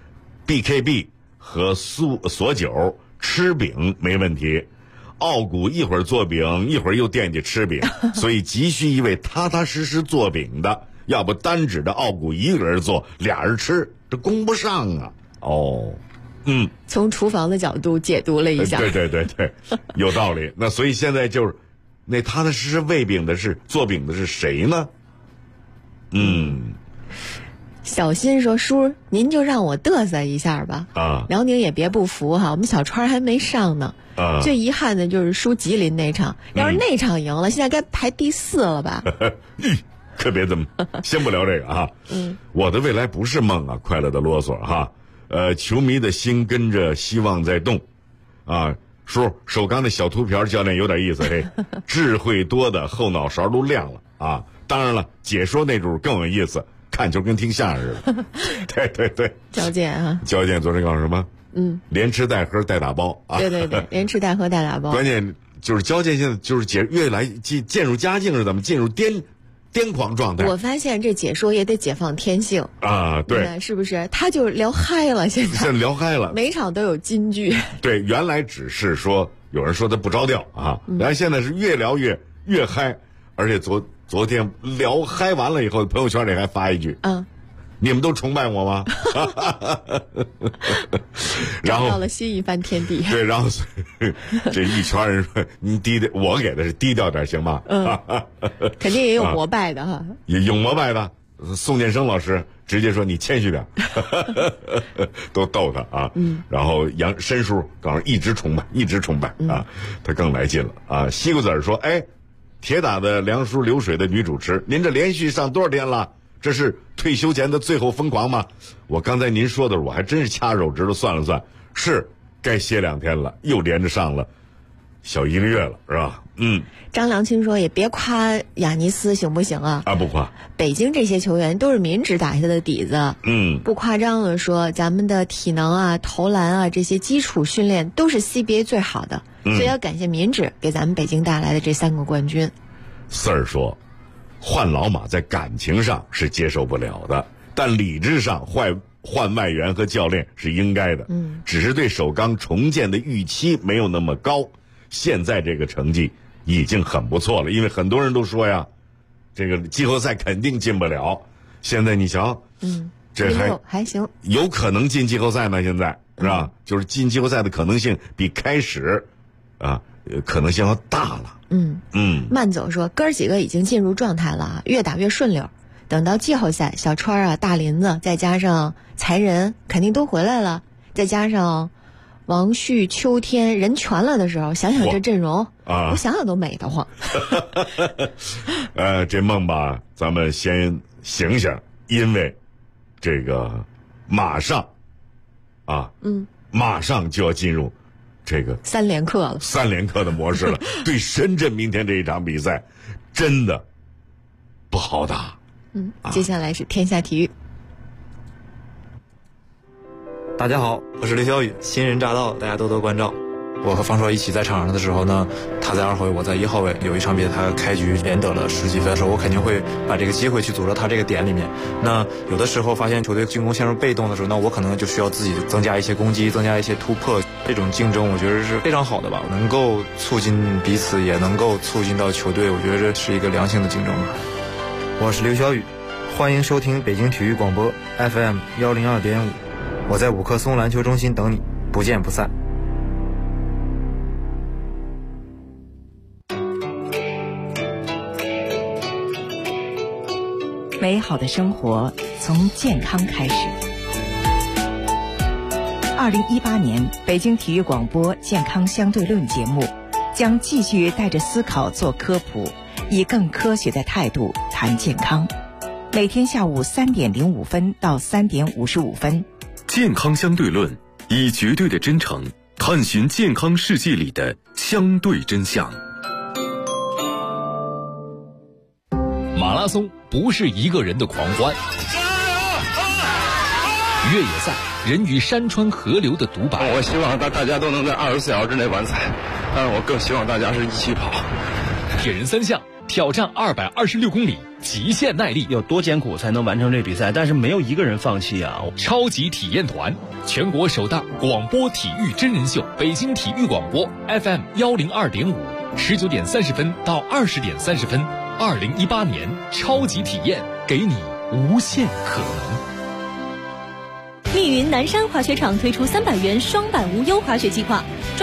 ，BKB 和索九吃饼没问题，奥古一会儿做饼，一会儿又惦记吃饼，所以急需一位踏踏实实做饼的，要不单指着奥古一个人做，俩人吃，这供不上啊。 从厨房的角度解读了一下， 对，有道理。那所以现在就是，那踏踏实实喂饼的是做饼的是谁呢？ 小新说：“叔，您就让我嘚瑟一下吧。辽宁也别不服哈，我们小川还没上呢。最遗憾的就是输吉林那场，要是那场赢了，现在该排第4了吧？ 可别这么，先不聊这个啊。我的未来不是梦啊，快乐的啰嗦哈。球迷的心跟着希望在动，啊，叔，首钢的小图片教练有点意思嘿，智慧多的后脑勺都亮了啊。当然了，解说那主更有意思，看球跟听相声似的。对对对， 交界啊， 交界昨天告诉什么？连吃带喝带打包啊。 对对对，连吃带喝带打包。 关键就是交界现在就是越来渐入佳境是怎么进入癫狂状态。 我发现这解说也得解放天性啊，对， 是不是？他就聊嗨了，现在聊嗨了， 每场都有金句。 对，原来只是说有人说他不着调啊，然后现在是越聊越嗨，而且昨天聊嗨完了以后，朋友圈里还发一句，你们都崇拜我吗？然后找到了新一番天地。 对，然后这一圈人说你我给的是低调点行吗？ 肯定也有膜拜的哈。 有膜拜的，宋建生老师直接说你谦虚点，都逗他啊。然后申叔告诉一直崇拜啊，他更来劲了啊。西瓜子说，哎，铁打的梁叔流水的女主持，您这连续上多少天了？这是退休前的最后疯狂吗？我刚才您说的，我还真是掐手指头算了算，是该歇2天了，又连着上了小1个月了，是吧？ 张良清说也别夸亚尼斯行不行啊？ 不夸。 北京这些球员都是民脂打下的底子，不夸张了说，咱们的体能啊、投篮啊这些基础训练都是 CBA 最好的，所以要感谢民脂给咱们北京带来的这3个冠军。 四儿说，换老马在感情上是接受不了的，但理智上换外援和教练是应该的。只是对首钢重建的预期没有那么高，现在这个成绩已经很不错了。因为很多人都说呀，这个季后赛肯定进不了。现在你瞧，这还行， 有可能进季后赛呢。现在是吧？就是进季后赛的可能性比开始可能性要大了。 慢走说，哥儿几个已经进入状态了，越打越顺溜。等到季后赛，小川啊、大林子，再加上才人，肯定都回来了。再加上王旭、秋天人全了的时候，想想这阵容我想想都美得慌。 这梦吧，咱们先醒醒，因为这个马上马上就要进入这个 3连客的模式了。对深圳明天这一场比赛真的不好打。 接下来是天下体育。 大家好，我是刘晓宇，新人乍到，大家多多关照。我和方硕一起在场上的时候呢，他在2号位，我在1号位。有一场比赛他开局连得了10几分的时候，我肯定会把这个机会去组到他这个点里面。那有的时候发现球队进攻陷入被动的时候，那我可能就需要自己增加一些攻击，增加一些突破。这种竞争我觉得是非常好的吧，能够促进彼此，也能够促进到球队，我觉得这是一个良性的竞争吧。我是刘晓宇，欢迎收听北京体育广播 FM 102.5，我在五棵松篮球中心等你，不见不散。 美好的生活从健康开始。2018年北京体育广播健康相对论节目将继续带着思考做科普，以更科学的态度谈健康。每天下午3点05分到3点55分。 健康相对论，以绝对的真诚探寻健康世界里的相对真相。 马拉松不是一个人的狂欢，越野赛人与山川河流的独白。 我希望大家都能在24小时之内完赛，但是我更希望大家是一起跑。 铁人3项挑战226公里，极限耐力， 有多艰苦才能完成这比赛？但是没有一个人放弃啊！ 超级体验团，全国首档广播体育真人秀，北京体育广播 FM 102.5，19点30分到20点30分。2018年超级体验，给你无限可能。 密云南山滑雪场推出300元双板无忧滑雪计划。